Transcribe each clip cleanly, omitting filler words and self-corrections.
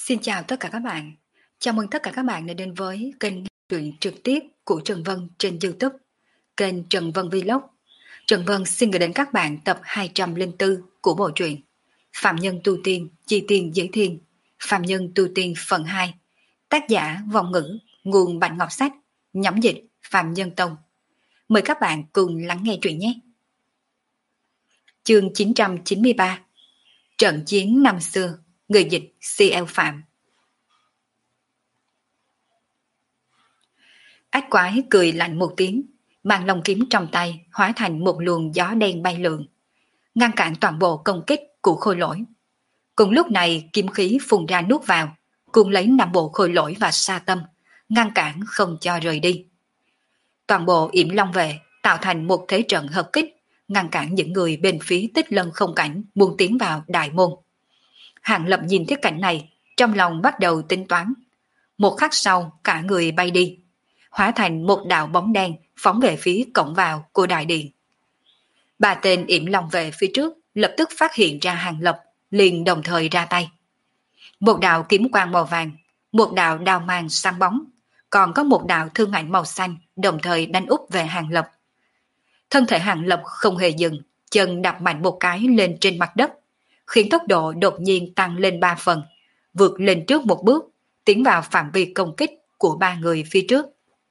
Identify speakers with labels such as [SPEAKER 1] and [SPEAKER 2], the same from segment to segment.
[SPEAKER 1] Xin chào tất cả các bạn. Chào mừng tất cả các bạn đã đến với kênh truyện trực tiếp của Trần Vân trên YouTube, kênh Trần Vân Vlog. Trần Vân xin gửi đến các bạn tập 204 của bộ truyện Phạm Nhân Tu Tiên, Chi Tiên Giới Thiên, Phạm Nhân Tu Tiên phần 2. Tác giả Vong Ngữ, nguồn Bạch Ngọc Sách, nhóm dịch Phạm Nhân Tông. Mời các bạn cùng lắng nghe truyện nhé. Chương 993. Trận chiến năm xưa. Người dịch CL Phạm. Ách quái cười lạnh một tiếng, mang lông kiếm trong tay hóa thành một luồng gió đen bay lượn, ngăn cản toàn bộ công kích của khôi lỗi. Cùng lúc này kiếm khí phun ra nuốt vào, cùng lấy năm bộ khôi lỗi và sa tâm, ngăn cản không cho rời đi. Toàn bộ yểm long vệ tạo thành một thế trận hợp kích, ngăn cản những người bên phía Tích Lân không cảnh muốn tiến vào đại môn. Hàng Lập nhìn thấy cảnh này, trong lòng bắt đầu tính toán. Một khắc sau, cả người bay đi, hóa thành một đạo bóng đen phóng về phía cổng vào của đại điện. Ba tên yểm long vệ phía trước lập tức phát hiện ra Hàng Lập, liền đồng thời ra tay. Một đạo kiếm quang màu vàng, một đạo đao mang sáng bóng, còn có một đạo thương ảnh màu xanh đồng thời đánh úp về Hàng Lập. Thân thể Hàng Lập không hề dừng, chân đạp mạnh một cái lên trên mặt đất, khiến tốc độ đột nhiên tăng lên 3 phần, vượt lên trước một bước, tiến vào phạm vi công kích của ba người phía trước.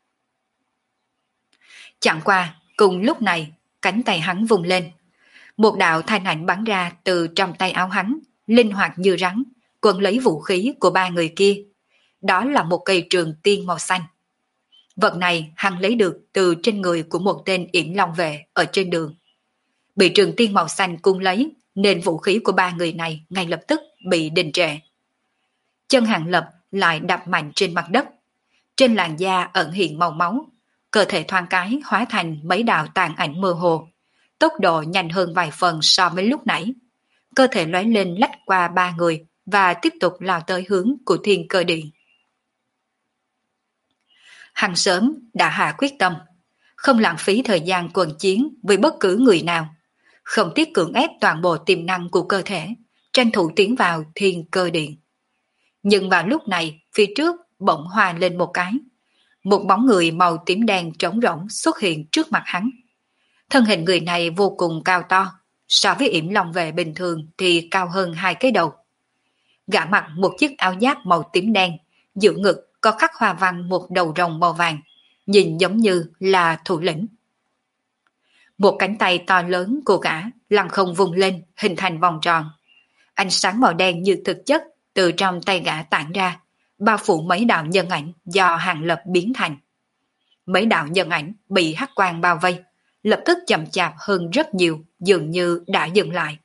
[SPEAKER 1] Chẳng qua, cùng lúc này, cánh tay hắn vùng lên. Một đạo thanh ảnh bắn ra từ trong tay áo hắn, linh hoạt như rắn, quấn lấy vũ khí của ba người kia. Đó là một cây trường tiên màu xanh. Vật này hắn lấy được từ trên người của một tên yểm long vệ ở trên đường. Bị trường tiên màu xanh cung lấy, nên vũ khí của ba người này ngay lập tức bị đình trệ. Chân Hàng Lập lại đập mạnh trên mặt đất. Trên làn da ẩn hiện màu máu, cơ thể thoáng cái hóa thành mấy đạo tàn ảnh mơ hồ, tốc độ nhanh hơn vài phần so với lúc nãy. Cơ thể lóe lên lách qua ba người và tiếp tục lao tới hướng của Thiên Cơ Điện. Hắn sớm đã hạ quyết tâm, không lãng phí thời gian quần chiến với bất cứ người nào, không tiếc cưỡng ép toàn bộ tiềm năng của cơ thể, tranh thủ tiến vào Thiên Cơ Điện. Nhưng vào lúc này, phía trước bỗng hoa lên một cái. Một bóng người màu tím đen trống rỗng xuất hiện trước mặt hắn. Thân hình người này vô cùng cao to, so với yểm long vệ bình thường thì cao hơn 2 cái đầu. Gã mặc một chiếc áo giáp màu tím đen, giữa ngực có khắc hoa văn một đầu rồng màu vàng, nhìn giống như là thủ lĩnh. Một cánh tay to lớn của gã lăng không vùng lên hình thành vòng tròn. Ánh sáng màu đen như thực chất từ trong tay gã tản ra, bao phủ mấy đạo nhân ảnh do Hàng Lập biến thành. Mấy đạo nhân ảnh bị hắc quang bao vây, lập tức chậm chạp hơn rất nhiều, dường như đã dừng lại.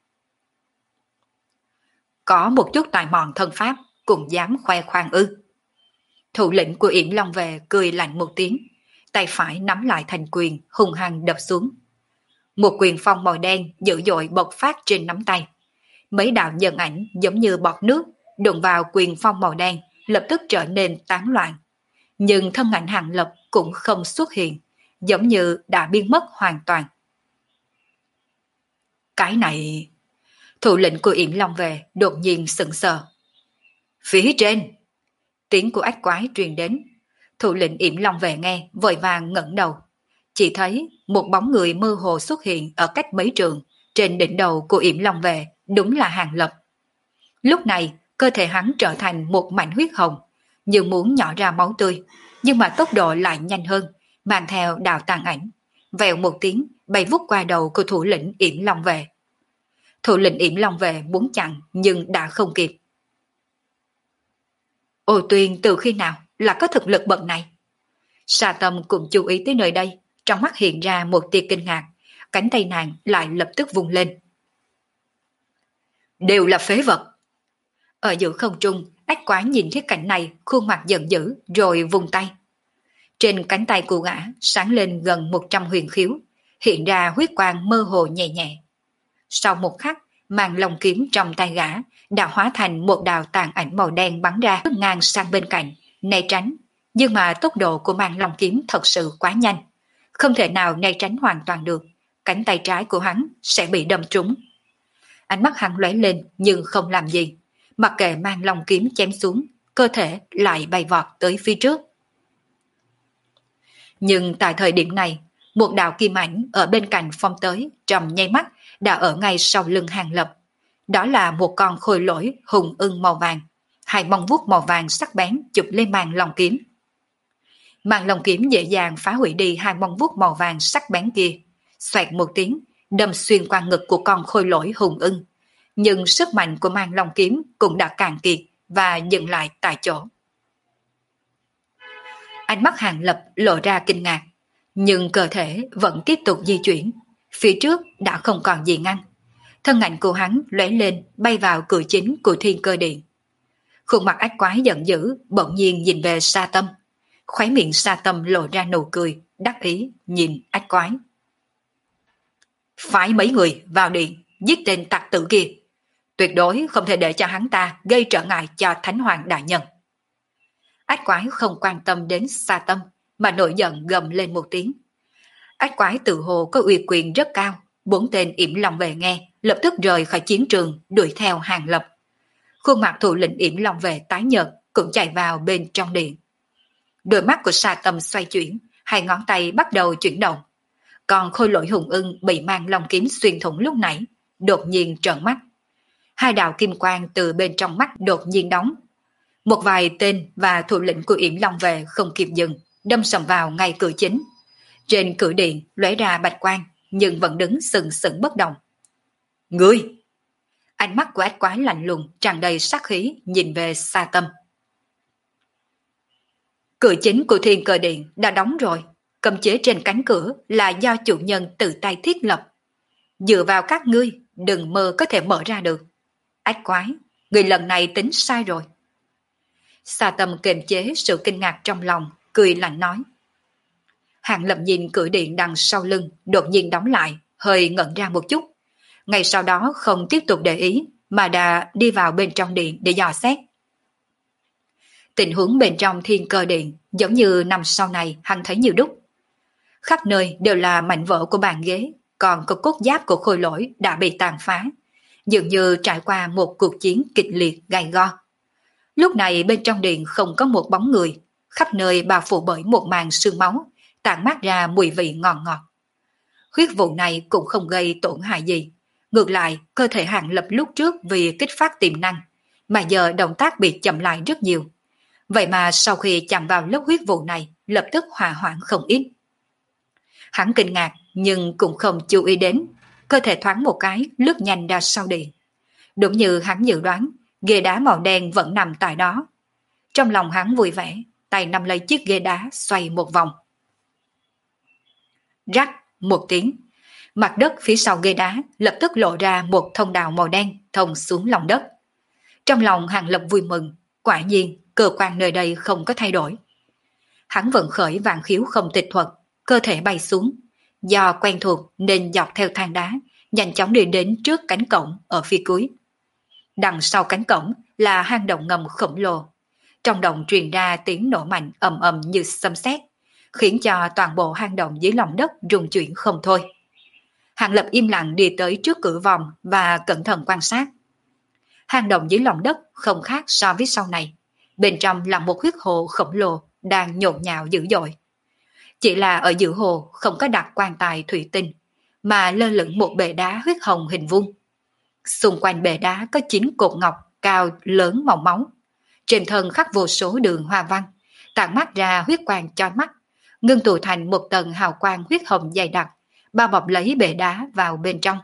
[SPEAKER 1] Có một chút tài mọn thân pháp, cũng dám khoe khoang ư? Thủ lĩnh của yểm long vệ cười lạnh một tiếng, tay phải nắm lại thành quyền, hung hăng đập xuống. Một quyền phong màu đen dữ dội bộc phát trên nắm tay. Mấy đạo nhân ảnh giống như bọt nước đụng vào quyền phong màu đen, lập tức trở nên tán loạn. Nhưng thân ảnh Hàng Lập cũng không xuất hiện, giống như đã biến mất hoàn toàn. Cái này... Thủ lĩnh của yểm long vệ đột nhiên sững sờ. Phía trên! Tiếng của ách quái truyền đến. Thủ lĩnh yểm long vệ nghe, vội vàng ngẩng đầu. Chỉ thấy một bóng người mơ hồ xuất hiện ở cách mấy trường, trên đỉnh đầu của yểm long vệ, đúng là Hàng Lập. Lúc này, cơ thể hắn trở thành một mảnh huyết hồng, như muốn nhỏ ra máu tươi, nhưng mà tốc độ lại nhanh hơn, mang theo đạo tàn ảnh. Vèo một tiếng, bay vút qua đầu của thủ lĩnh yểm long vệ. Thủ lĩnh yểm long vệ muốn chặn, nhưng đã không kịp. Ô Tuyên từ khi nào là có thực lực bậc này? Sa Tâm cũng chú ý tới nơi đây, trong mắt hiện ra một tia kinh ngạc, cánh tay nàng lại lập tức vung lên. Đều là phế vật. Ở giữa không trung, ách quái nhìn thấy cảnh này, khuôn mặt giận dữ, rồi vung tay. Trên cánh tay của gã sáng lên gần 100 huyền khiếu, hiện ra huyết quang mơ hồ nhẹ nhẹ. Sau một khắc, màn lồng kiếm trong tay gã đã hóa thành một đạo tàn ảnh màu đen bắn ra ngang sang bên cạnh, né tránh. Nhưng mà tốc độ của màn lồng kiếm thật sự quá nhanh, không thể nào né tránh hoàn toàn được. Cánh tay trái của hắn sẽ bị đâm trúng. Ánh mắt hắn lóe lên nhưng không làm gì. mặc kệ mang long kiếm chém xuống, cơ thể lại bay vọt tới phía trước. Nhưng tại thời điểm này, một đạo kim ảnh ở bên cạnh phong tới trong nháy mắt đã ở ngay sau lưng Hàng Lập. Đó là một con khôi lỗi hùng ưng màu vàng, hai móng vuốt màu vàng sắc bén chụp lên màn long kiếm. Màn long kiếm dễ dàng phá hủy đi hai móng vuốt màu vàng sắc bén kia, xoẹt một tiếng, đâm xuyên qua ngực của con khôi lỗi hùng ưng. Nhưng sức mạnh của màn long kiếm cũng đã cạn kiệt và dừng lại tại chỗ. Ánh mắt Hàng Lập lộ ra kinh ngạc, nhưng cơ thể vẫn tiếp tục di chuyển. Phía trước đã không còn gì ngăn. Thân ảnh của hắn lóe lên bay vào cửa chính của Thiên Cơ Điện. Khuôn mặt ách quái giận dữ bỗng nhiên nhìn về Sa Tâm. Khóe miệng Sa Tâm lộ ra nụ cười, đắc ý nhìn ách quái. Phái mấy người vào điện giết tên tặc tử kia. Tuyệt đối không thể để cho hắn ta gây trở ngại cho Thánh Hoàng đại nhân. Ách quái không quan tâm đến Sa Tâm mà nổi giận gầm lên một tiếng. Ách quái tự hồ có uy quyền rất cao, bốn tên yểm long vệ nghe lập tức rời khỏi chiến trường đuổi theo Hàng Lập. Khuôn mặt thủ lĩnh yểm long vệ tái nhợt cũng chạy vào bên trong điện. Đôi mắt của Sa Tâm xoay chuyển, hai ngón tay bắt đầu chuyển động. Còn khôi lỗi hùng ưng bị mang long kiếm xuyên thủng lúc nãy đột nhiên trợn mắt. Hai đạo kim quang từ bên trong mắt đột nhiên đóng. Một vài tên và thủ lĩnh của yểm long vệ không kịp dừng, đâm sầm vào ngay cửa chính. Trên cửa điện lóe ra bạch quang, nhưng vẫn đứng sừng sững bất động. Ngươi! Ánh mắt của ách quái lạnh lùng, tràn đầy sát khí, nhìn về Sa Tâm. Cửa chính của Thiên Cơ Điện đã đóng rồi, cấm chế trên cánh cửa là do chủ nhân tự tay thiết lập. Dựa vào các ngươi, đừng mơ có thể mở ra được. Ách quái, người lần này tính sai rồi. Sa Tâm kiềm chế sự kinh ngạc trong lòng, cười lạnh nói. Hàng Lập nhìn cửa điện đằng sau lưng, đột nhiên đóng lại, hơi ngẩn ra một chút. Ngay sau đó không tiếp tục để ý, mà đã đi vào bên trong điện để dò xét. Tình huống bên trong Thiên Cơ Điện giống như năm sau này hắn thấy nhiều đúc. Khắp nơi đều là mảnh vỡ của bàn ghế, còn có cốt giáp của khôi lỗi đã bị tàn phá, dường như trải qua một cuộc chiến kịch liệt gay go. Lúc này bên trong điện không có một bóng người, khắp nơi bao phủ bởi một màn sương máu, tản mát ra mùi vị ngọt ngọt. Huyết vụ này cũng không gây tổn hại gì, ngược lại cơ thể Hàng Lập lúc trước vì kích phát tiềm năng, mà giờ động tác bị chậm lại rất nhiều. Vậy mà sau khi chạm vào lớp huyết vụ này, lập tức hòa hoãn không ít. Hắn kinh ngạc nhưng cũng không chú ý đến, cơ thể thoáng một cái lướt nhanh ra sau điện. Đúng như hắn dự đoán, ghế đá màu đen vẫn nằm tại đó. Trong lòng hắn vui vẻ, tay nắm lấy chiếc ghế đá xoay một vòng. Rắc một tiếng, mặt đất phía sau ghế đá lập tức lộ ra một thông đạo màu đen thông xuống lòng đất. Trong lòng Hàng Lập vui mừng, quả nhiên cơ quan nơi đây không có thay đổi. Hắn vận khởi vạn khiếu không tịch thuật, cơ thể bay xuống. Do quen thuộc nên dọc theo thang đá, nhanh chóng đi đến trước cánh cổng ở phía cuối. Đằng sau cánh cổng là hang động ngầm khổng lồ. Trong động truyền ra tiếng nổ mạnh ầm ầm như sấm sét, khiến cho toàn bộ hang động dưới lòng đất rung chuyển không thôi. Hàng Lập im lặng đi tới trước cửa vòng và cẩn thận quan sát. Hang động dưới lòng đất không khác so với sau này. Bên trong là một huyết hồ khổng lồ đang nhộn nhạo dữ dội. Chỉ là ở giữa hồ không có đặt quan tài thủy tinh, mà lơ lửng một bệ đá huyết hồng hình vuông. Xung quanh bệ đá có 9 cột ngọc cao lớn màu máu. Trên thân khắc vô số đường hoa văn, tản mát ra huyết quang chói mắt, ngưng tụ thành một tầng hào quang huyết hồng dày đặc, bao bọc lấy bệ đá vào bên trong.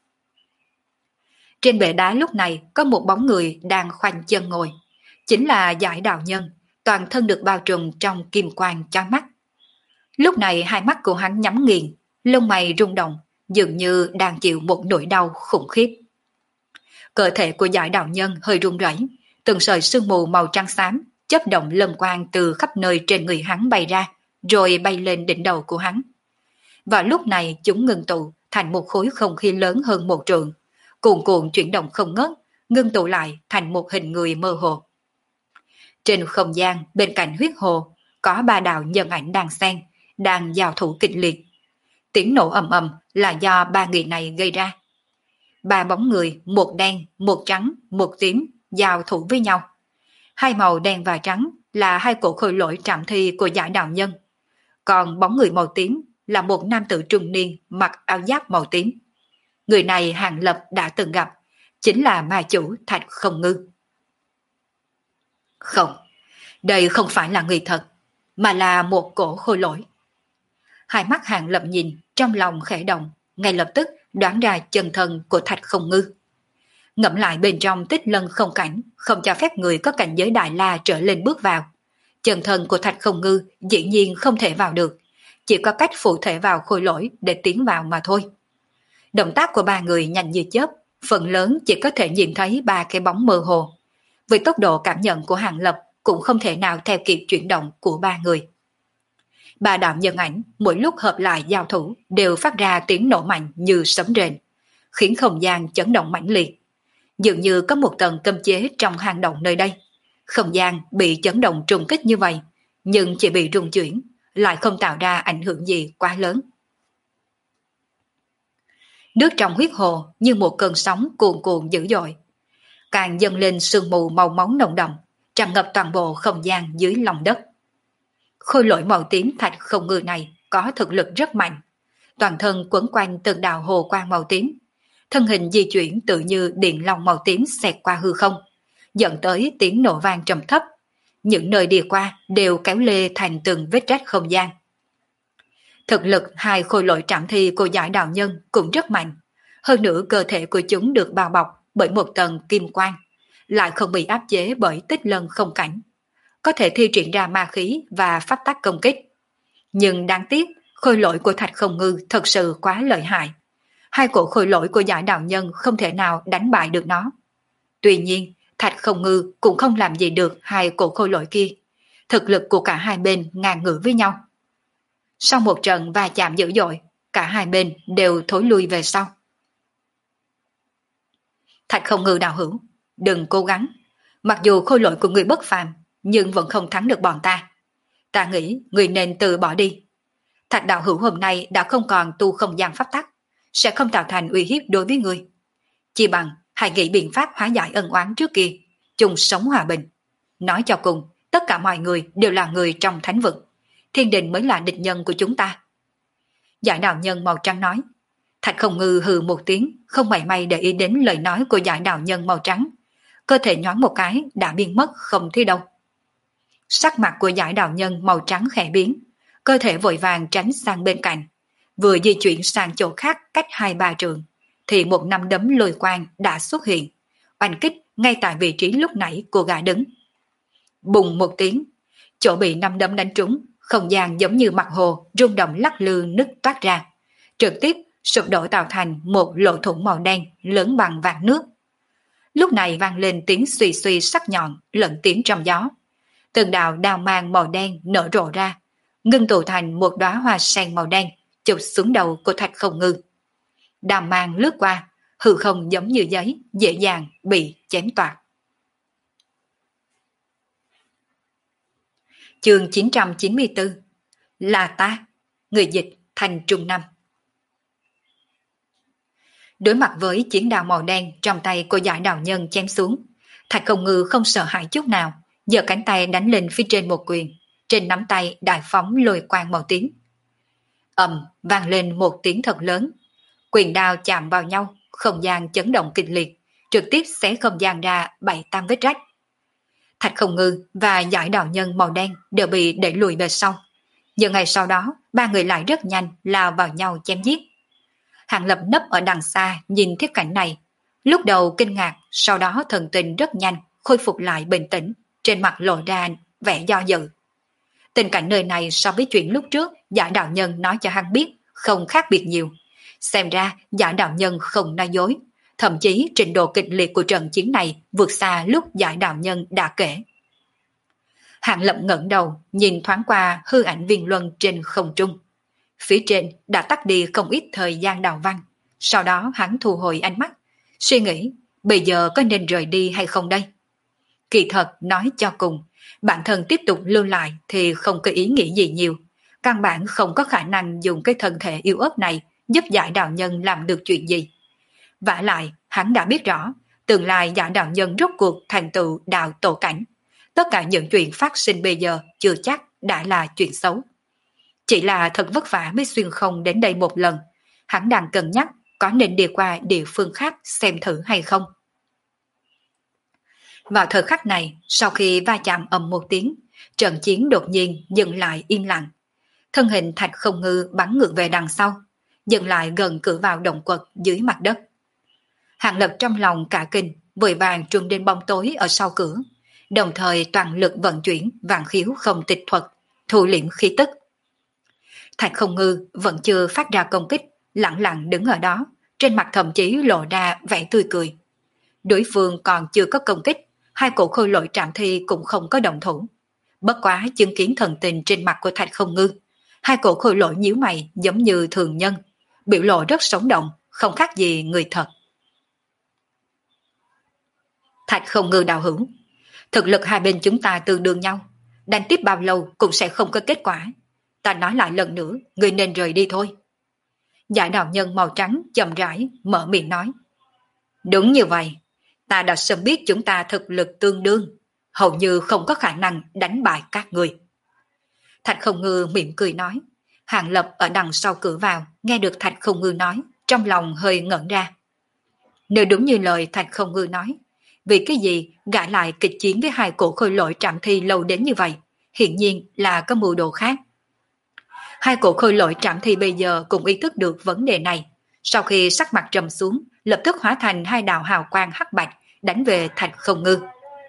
[SPEAKER 1] Trên bệ đá lúc này có một bóng người đang khoanh chân ngồi, chính là Giải Đạo Nhân, toàn thân được bao trùm trong kim quang chói mắt. Lúc này hai mắt của hắn nhắm nghiền, lông mày rung động, dường như đang chịu một nỗi đau khủng khiếp. Cơ thể của Giải Đạo Nhân hơi run rẩy, từng sợi sương mù màu trắng xám chớp động lân quang từ khắp nơi trên người hắn bay ra, rồi bay lên đỉnh đầu của hắn. Và lúc này chúng ngưng tụ thành một khối không khí lớn hơn một trượng, cuồn cuộn chuyển động không ngớt, ngưng tụ lại thành một hình người mơ hồ. Trên không gian bên cạnh huyết hồ có 3 đạo nhân ảnh đang xen, đang giao thủ kịch liệt. Tiếng nổ ầm ầm là do 3 người này gây ra. 3 bóng người, một đen, một trắng, một tím, giao thủ với nhau. Hai màu đen và trắng là hai cổ khôi lỗi trạm thi của Giải đạo nhân, còn bóng người màu tím là một nam tử trung niên mặc áo giáp màu tím. Người này Hàng Lập đã từng gặp, chính là ma chủ Thạch Không Ngư. Không, đây không phải là người thật, mà là một cổ khôi lỗi. Hai mắt Hàng Lập nhìn, trong lòng khẽ động, ngay lập tức đoán ra chân thân của Thạch Không Ngư. Ngẫm lại bên trong Tích Lân không cảnh, không cho phép người có cảnh giới Đại La trở lên bước vào. Chân thân của Thạch Không Ngư dĩ nhiên không thể vào được, chỉ có cách phụ thể vào khôi lỗi để tiến vào mà thôi. Động tác của ba người nhanh như chớp, phần lớn chỉ có thể nhìn thấy ba cái bóng mơ hồ. Với tốc độ cảm nhận của Hàng Lập cũng không thể nào theo kịp chuyển động của ba người. Ba đạo nhân ảnh mỗi lúc hợp lại giao thủ đều phát ra tiếng nổ mạnh như sấm rền, khiến không gian chấn động mãnh liệt. Dường như có một tầng cấm chế trong hang động nơi đây. Không gian bị chấn động trùng kích như vậy, nhưng chỉ bị rung chuyển, lại không tạo ra ảnh hưởng gì quá lớn. Nước trong huyết hồ như một cơn sóng cuồn cuộn dữ dội, càng dâng lên sương mù màu máu nồng đậm, tràn ngập toàn bộ không gian dưới lòng đất. Khôi lỗi màu tím Thạch Không Ngư này có thực lực rất mạnh, toàn thân quấn quanh từng đạo hồ quang màu tím, thân hình di chuyển tự như điện long màu tím xẹt qua hư không, dẫn tới tiếng nổ vang trầm thấp. Những nơi đi qua đều kéo lê thành từng vết rách không gian. Thực lực hai khôi lỗi trảm thi của Giải đạo nhân cũng rất mạnh, hơn nữa cơ thể của chúng được bao bọc bởi một tầng kim quang, lại không bị áp chế bởi Tích Lân không cảnh, có thể thi triển ra ma khí và pháp tắc công kích. Nhưng đáng tiếc, khôi lỗi của Thạch Không Ngư thật sự quá lợi hại. Hai cổ khôi lỗi của Giải đạo nhân không thể nào đánh bại được nó. Tuy nhiên, Thạch Không Ngư cũng không làm gì được hai cổ khôi lỗi kia. Thực lực của cả hai bên ngang ngửa với nhau. Sau một trận va chạm dữ dội, cả hai bên đều thối lui về sau. Thạch Không Ngư đạo hữu, đừng cố gắng. Mặc dù khôi lỗi của người bất phàm, nhưng vẫn không thắng được bọn ta. Ta nghĩ người nên từ bỏ đi. Thạch đạo hữu hôm nay đã không còn tu không gian pháp tắc, sẽ không tạo thành uy hiếp đối với người. Chỉ bằng hãy nghĩ biện pháp hóa giải ân oán trước kia, chung sống hòa bình. Nói cho cùng, tất cả mọi người đều là người trong thánh vực. Thiên đình mới là địch nhân của chúng ta. Giải đạo nhân màu trắng nói. Thạch Không Ngư hừ một tiếng, không mảy may để ý đến lời nói của giải đạo nhân màu trắng. Cơ thể nhoáng một cái đã biến mất không thấy đâu. Sắc mặt của giải đạo nhân màu trắng khẽ biến, cơ thể vội vàng tránh sang bên cạnh. Vừa di chuyển sang chỗ khác cách 2-3 trượng, thì một nắm đấm lôi quang đã xuất hiện, oanh kích ngay tại vị trí lúc nãy cô gã đứng. Bùng một tiếng, chỗ bị nắm đấm đánh trúng, không gian giống như mặt hồ rung động lắc lư nứt toát ra, trực tiếp sụp đổ tạo thành một lỗ thủng màu đen lớn bằng vạt nước. Lúc này vang lên tiếng suy suy sắc nhọn lẫn tiếng trong gió. Từng đạo đao mang màu đen nở rộ ra, ngưng tụ thành một đóa hoa sen màu đen chụp xuống đầu của Thạch Không Ngư. Đao mang lướt qua, hư không giống như giấy, dễ dàng bị chém toạc. Chương 994 Là ta, người dịch Thành Trung Năm. Đối mặt với chiến đao màu đen trong tay của giải đạo nhân chém xuống, Thạch Không Ngư không sợ hãi chút nào, giơ cánh tay đánh lên phía trên một quyền, trên nắm tay đại phóng lôi quang màu tím. Ầm vang lên một tiếng thật lớn, quyền đao chạm vào nhau, không gian chấn động kịch liệt, trực tiếp xé không gian ra 7-8 vết rách. Thạch Không Ngư và giải đạo nhân màu đen đều bị đẩy lùi về sau, nhưng ngày sau đó ba người lại rất nhanh lao vào nhau chém giết. Hàng Lập nấp ở đằng xa nhìn thấy cảnh này, lúc đầu kinh ngạc, sau đó thần tình rất nhanh khôi phục lại bình tĩnh, trên mặt lộ ra vẻ do dự. Tình cảnh nơi này so với chuyện lúc trước giả đạo nhân nói cho hắn biết không khác biệt nhiều. Xem ra giả đạo nhân không nói dối, thậm chí trình độ kịch liệt của trận chiến này vượt xa lúc giả đạo nhân đã kể. Hàng Lập ngẩng đầu nhìn thoáng qua hư ảnh viên luân trên không trung. Phía trên đã tắt đi không ít thời gian đào văn, sau đó hắn thu hồi ánh mắt, suy nghĩ bây giờ có nên rời đi hay không đây. Kỳ thật nói cho cùng, bản thân tiếp tục lưu lại thì không có ý nghĩ gì nhiều, căn bản không có khả năng dùng cái thân thể yếu ớt này giúp giải đạo nhân làm được chuyện gì. Vả lại hắn đã biết rõ tương lai giả đạo nhân rốt cuộc thành tựu đạo tổ cảnh. Tất cả những chuyện phát sinh bây giờ chưa chắc đã là chuyện xấu. Chỉ là thật vất vả mới xuyên không đến đây một lần, hắn đang cân nhắc có nên đi qua địa phương khác xem thử hay không. Vào thời khắc này, sau khi va chạm ầm một tiếng, trận chiến đột nhiên dừng lại im lặng. Thân hình Thạch Không Ngư bắn ngược về đằng sau, dừng lại gần cửa vào động quật dưới mặt đất. Hàng Lập trong lòng cả kinh, vội vàng truân đến bóng tối ở sau cửa, đồng thời toàn lực vận chuyển vạn khiếu không tịch thuật, thu liễm khí tức. Thạch Không Ngư vẫn chưa phát ra công kích, lặng lặng đứng ở đó, trên mặt thậm chí lộ ra vẻ tươi cười. Đối phương còn chưa có công kích, hai cổ khôi lỗi trảm thi cũng không có động thủ. Bất quá chứng kiến thần tình trên mặt của Thạch Không Ngư, hai cổ khôi lỗi nhíu mày giống như thường nhân, biểu lộ rất sống động, không khác gì người thật. Thạch Không Ngư đạo hữu, thực lực hai bên chúng ta tương đương nhau, đánh tiếp bao lâu cũng sẽ không có kết quả. Ta nói lại lần nữa, ngươi nên rời đi thôi. Giải đạo nhân màu trắng chậm rãi mở miệng nói. Đúng như vậy, ta đã sớm biết chúng ta thực lực tương đương, hầu như không có khả năng đánh bại các người. Thạch Không Ngư mỉm cười nói. Hàng Lập ở đằng sau cửa vào, nghe được Thạch Không Ngư nói, trong lòng hơi ngẩn ra. Nếu đúng như lời Thạch Không Ngư nói, vì cái gì gã lại kịch chiến với hai cổ khôi lỗi trảm thi lâu đến như vậy, hiển nhiên là có mưu đồ khác. Hai cổ khôi lỗi trảm thi bây giờ cũng ý thức được vấn đề này, sau khi sắc mặt trầm xuống, lập tức hóa thành hai đạo hào quang hắc bạch đánh về Thạch Không Ngư.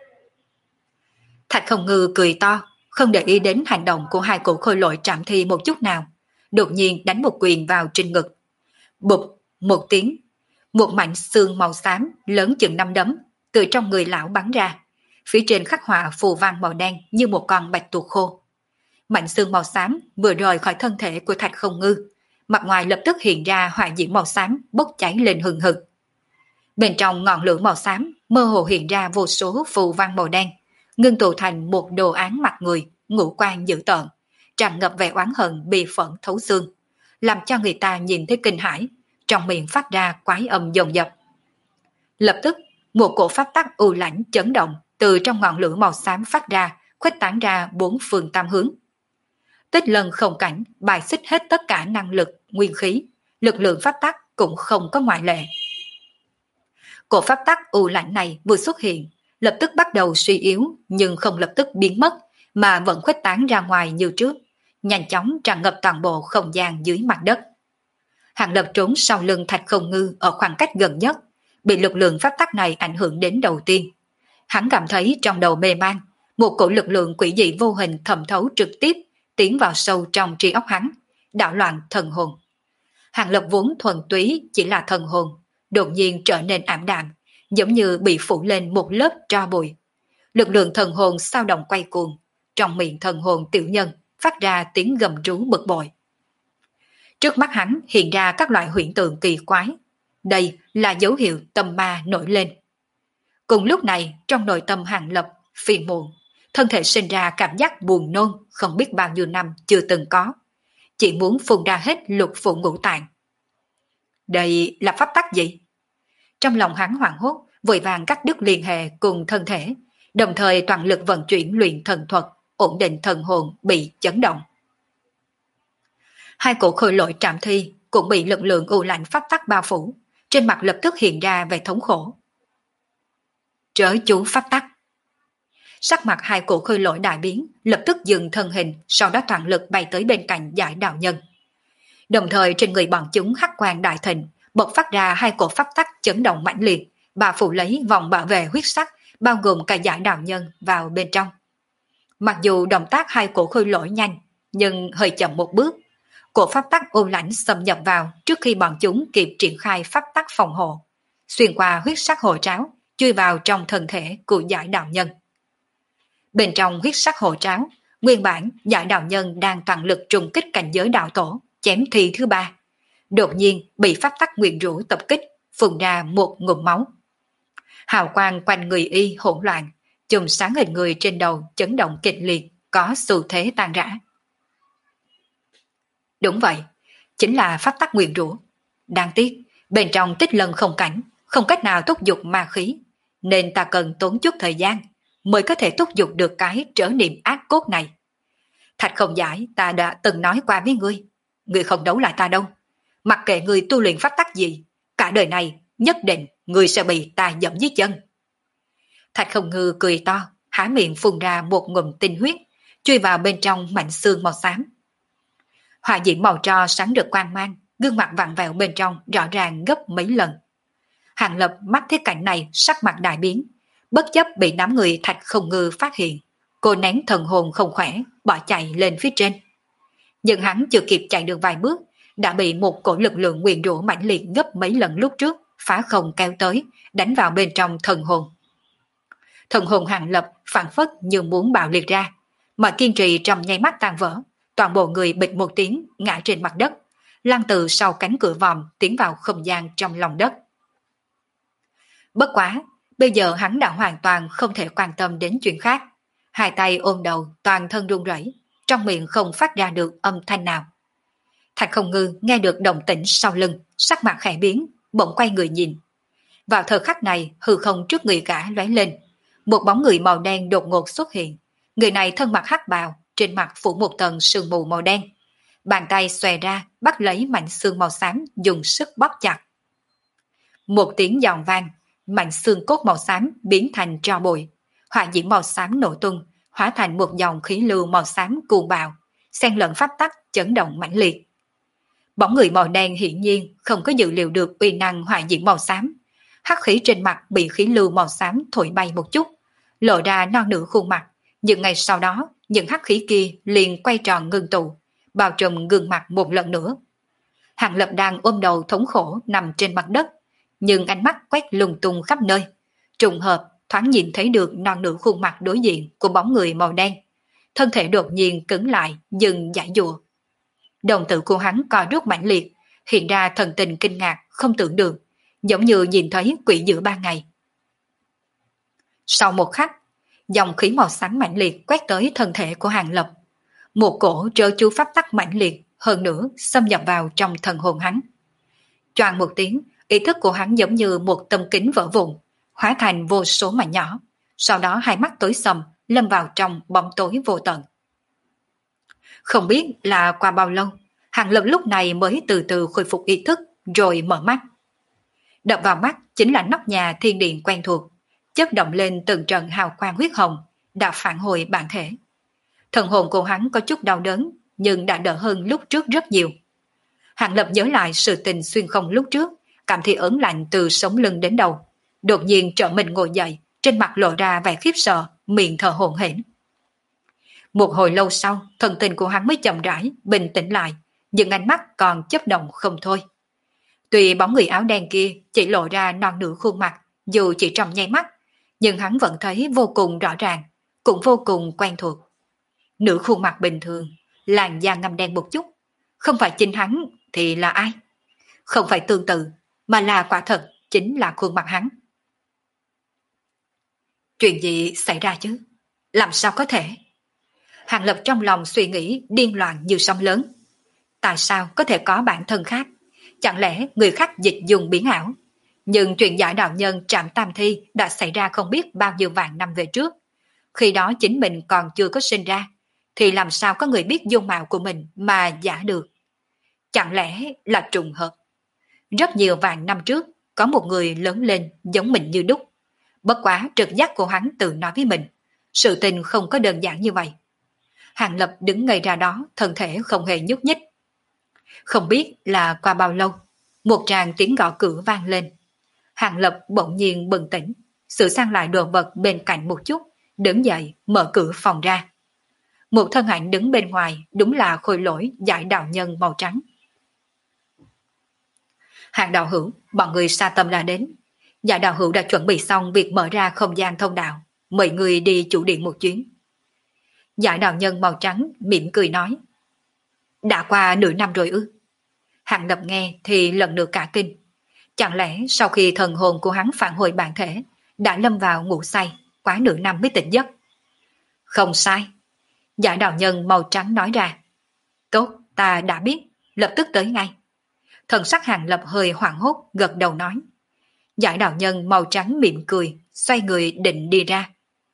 [SPEAKER 1] Thạch Không Ngư cười to, không để ý đến hành động của hai cổ khôi lỗi trảm thi một chút nào, đột nhiên đánh một quyền vào trên ngực. Bụp một tiếng, một mảnh xương màu xám lớn chừng 5 đấm từ trong người lão bắn ra, phía trên khắc họa phù văn màu đen như một con bạch tuộc khô. Mảnh xương màu xám vừa rời khỏi thân thể của Thạch Không Ngư, mặt ngoài lập tức hiện ra hỏa diễm màu xám bốc cháy lên hừng hực. Bên trong ngọn lửa màu xám mơ hồ hiện ra vô số phù văn màu đen, ngưng tụ thành một đồ án mặt người, ngũ quan dữ tợn, tràn ngập vẻ oán hận bi phẫn thấu xương, làm cho người ta nhìn thấy kinh hãi, trong miệng phát ra quái âm dồn dập. Lập tức, một cổ pháp tắc u lãnh chấn động từ trong ngọn lửa màu xám phát ra, khuếch tán ra bốn phương tam hướng. Tích Lân không cảnh bài xích hết tất cả năng lực, nguyên khí, lực lượng pháp tắc cũng không có ngoại lệ. Cổ pháp tắc u lãnh này vừa xuất hiện, lập tức bắt đầu suy yếu nhưng không lập tức biến mất, mà vẫn khuếch tán ra ngoài như trước, nhanh chóng tràn ngập toàn bộ không gian dưới mặt đất. Hàng Lập trốn sau lưng Thạch Không Ngư ở khoảng cách gần nhất, bị lực lượng pháp tắc này ảnh hưởng đến đầu tiên. Hắn cảm thấy trong đầu mê man, một cổ lực lượng quỷ dị vô hình thẩm thấu trực tiếp tiến vào sâu trong trí óc hắn, đảo loạn thần hồn. Hàng Lập vốn thuần túy chỉ là thần hồn, đột nhiên trở nên ảm đạm, giống như bị phủ lên một lớp tro bụi. Lực lượng thần hồn sao động quay cuồng, trong miệng thần hồn tiểu nhân phát ra tiếng gầm rú bực bội. Trước mắt hắn hiện ra các loại hiện tượng kỳ quái, đây là dấu hiệu tâm ma nổi lên. Cùng lúc này, trong nội tâm Hàng Lập phiền muộn, thân thể sinh ra cảm giác buồn nôn không biết bao nhiêu năm chưa từng có, chỉ muốn phun ra hết lục phủ ngũ tạng. Đây là pháp tắc gì? Trong lòng hắn hoảng hốt, vội vàng cắt đứt liên hệ cùng thân thể, đồng thời toàn lực vận chuyển luyện thần thuật, ổn định thần hồn bị chấn động. Hai cổ khôi lỗi trảm thi cũng bị lực lượng u lạnh pháp tắc bao phủ, trên mặt lập tức hiện ra vẻ thống khổ. Trớ chú pháp tắc. Sắc mặt hai cổ khôi lỗi đại biến, lập tức dừng thân hình, sau đó toàn lực bay tới bên cạnh Giải đạo nhân. Đồng thời trên người bọn chúng hắc quang đại thịnh, bộc phát ra hai cổ pháp tắc chấn động mãnh liệt, bà phủ lấy vòng bảo vệ huyết sắc, bao gồm cả Giải đạo nhân vào bên trong. Mặc dù động tác hai cổ khôi lỗi nhanh, nhưng hơi chậm một bước. Cổ pháp tắc u lãnh xâm nhập vào trước khi bọn chúng kịp triển khai pháp tắc phòng hộ, xuyên qua huyết sắc hộ tráo, chui vào trong thân thể của Giải đạo nhân. Bên trong huyết sắc hộ tráo, nguyên bản Giải đạo nhân đang toàn lực trùng kích cảnh giới đạo tổ, chém thi thứ 3. Đột nhiên bị pháp tắc nguyền rủa tập kích, phun ra một ngụm máu. Hào quang quanh người y hỗn loạn, chùm sáng hình người trên đầu chấn động kịch liệt, có xu thế tan rã. Đúng vậy, chính là pháp tắc nguyền rủa. Đáng tiếc, bên trong Tích Lân không cảnh, không cách nào thúc giục ma khí, nên ta cần tốn chút thời gian mới có thể thúc giục được cái trở niệm ác cốt này. Thạch Không Giải ta đã từng nói qua với ngươi, ngươi không đấu lại ta đâu. Mặc kệ ngươi tu luyện pháp tắc gì, cả đời này nhất định ngươi sẽ bị ta dẫm dưới chân. Thạch Không Ngư cười to, há miệng phun ra một ngụm tinh huyết, chui vào bên trong mảnh xương màu xám. Hỏa diễm màu tro sáng rực quang mang, gương mặt vặn vẹo bên trong rõ ràng gấp mấy lần. Hàng Lập mắt thấy cảnh này, sắc mặt đại biến, bất chấp bị đám người Thạch Không Ngư phát hiện, cô nén thần hồn không khỏe, bỏ chạy lên phía trên. Nhưng hắn chưa kịp chạy được vài bước, đã bị một cổ lực lượng nguyền rủa mãnh liệt gấp mấy lần lúc trước phá không kéo tới, đánh vào bên trong thần hồn. Thần hồn Hàng Lập phản phất như muốn bạo liệt ra, mà kiên trì trong nháy mắt tan vỡ, toàn bộ người bịch một tiếng ngã trên mặt đất, lăn từ sau cánh cửa vòm tiến vào không gian trong lòng đất. Bất quá, bây giờ hắn đã hoàn toàn không thể quan tâm đến chuyện khác. Hai tay ôm đầu, toàn thân run rẩy, trong miệng không phát ra được âm thanh nào. Thạch Không Ngư nghe được động tĩnh sau lưng, sắc mặt khẽ biến, bỗng quay người nhìn. Vào thời khắc này, hư không trước người gã lóe lên, một bóng người màu đen đột ngột xuất hiện. Người này thân mặc hắc bào, trên mặt phủ một tầng sương mù màu đen. Bàn tay xòe ra, bắt lấy mảnh xương màu xám, dùng sức bóp chặt. Một tiếng giòn vang, mảnh xương cốt màu xám biến thành tro bụi. Hỏa diễm màu xám nổ tung, hóa thành một dòng khí lưu màu xám cuồng bạo, xen lẫn pháp tắc chấn động mãnh liệt. Bóng người màu đen hiển nhiên không có dự liệu được uy năng hỏa diễm màu xám. Hắc khí trên mặt bị khí lưu màu xám thổi bay một chút, lộ ra non nửa khuôn mặt, nhưng ngay sau đó, những hắc khí kia liền quay tròn ngưng tụ, bao trùm gương mặt một lần nữa. Hàng Lập đang ôm đầu thống khổ nằm trên mặt đất, nhưng ánh mắt quét lung tung khắp nơi. Trùng hợp thoáng nhìn thấy được non nửa khuôn mặt đối diện của bóng người màu đen. Thân thể đột nhiên cứng lại, dừng giải dụa. Đồng tử của hắn co rút mãnh liệt, hiện ra thần tình kinh ngạc không tưởng được, giống như nhìn thấy quỷ giữa ban ngày. Sau một khắc, dòng khí màu xám mãnh liệt quét tới thân thể của Hàng Lập. Một cổ trơ chú pháp tắc mãnh liệt hơn nữa xâm nhập vào trong thần hồn hắn. Choàng một tiếng, ý thức của hắn giống như một tấm kính vỡ vụn, hóa thành vô số mảnh nhỏ, sau đó hai mắt tối sầm lâm vào trong bóng tối vô tận. Không biết là qua bao lâu, Hàng Lập lúc này mới từ từ khôi phục ý thức rồi mở mắt. Đập vào mắt chính là nóc nhà thiên điện quen thuộc, chớp động lên từng trận hào quang huyết hồng, đã phản hồi bản thể. Thần hồn của hắn có chút đau đớn, nhưng đã đỡ hơn lúc trước rất nhiều. Hàng Lập nhớ lại sự tình xuyên không lúc trước, cảm thấy ớn lạnh từ sống lưng đến đầu. Đột nhiên trở mình ngồi dậy, trên mặt lộ ra vẻ khiếp sợ, miệng thở hổn hển. Một hồi lâu sau, thần tình của hắn mới chậm rãi, bình tĩnh lại, nhưng ánh mắt còn chớp động không thôi. Tuy bóng người áo đen kia chỉ lộ ra non nửa khuôn mặt, dù chỉ trong nháy mắt, nhưng hắn vẫn thấy vô cùng rõ ràng, cũng vô cùng quen thuộc. Nửa khuôn mặt bình thường, làn da ngăm đen một chút, không phải chính hắn thì là ai? Không phải tương tự, mà là quả thật chính là khuôn mặt hắn. Chuyện gì xảy ra chứ? Làm sao có thể? Hàng Lập trong lòng suy nghĩ điên loạn như sóng lớn. Tại sao có thể có bản thân khác? Chẳng lẽ người khác dịch dùng biến ảo? Nhưng chuyện giải đạo nhân Trạm Tam Thi đã xảy ra không biết bao nhiêu vạn năm về trước. Khi đó chính mình còn chưa có sinh ra, thì làm sao có người biết dung mạo của mình mà giả được? Chẳng lẽ là trùng hợp? Rất nhiều vạn năm trước, có một người lớn lên giống mình như đúc. Bất quá trực giác của hắn tự nói với mình, sự tình không có đơn giản như vậy. Hàng Lập đứng ngây ra đó, thân thể không hề nhúc nhích. Không biết là qua bao lâu, một tràng tiếng gõ cửa vang lên. Hàng Lập bỗng nhiên bừng tỉnh, sửa sang lại đồ vật bên cạnh một chút, đứng dậy mở cửa phòng ra. Một thân ảnh đứng bên ngoài đúng là Khôi Lỗi giải đạo nhân màu trắng. Hàng đạo hữu, bọn người sa tâm đã đến. Giải đạo hữu đã chuẩn bị xong việc mở ra không gian thông đạo, mời người đi chủ điện một chuyến. Giải đạo nhân màu trắng mỉm cười nói. Đã qua nửa năm rồi ư? Hàng Lập nghe thì lần nữa cả kinh. Chẳng lẽ sau khi thần hồn của hắn phản hồi bản thể, đã lâm vào ngủ say, quá nửa năm mới tỉnh giấc? Không sai. Giải đạo nhân màu trắng nói ra. Tốt, ta đã biết, lập tức tới ngay. Thần sắc Hàng Lập hơi hoảng hốt, gật đầu nói. Giải đạo nhân màu trắng mỉm cười, xoay người định đi ra.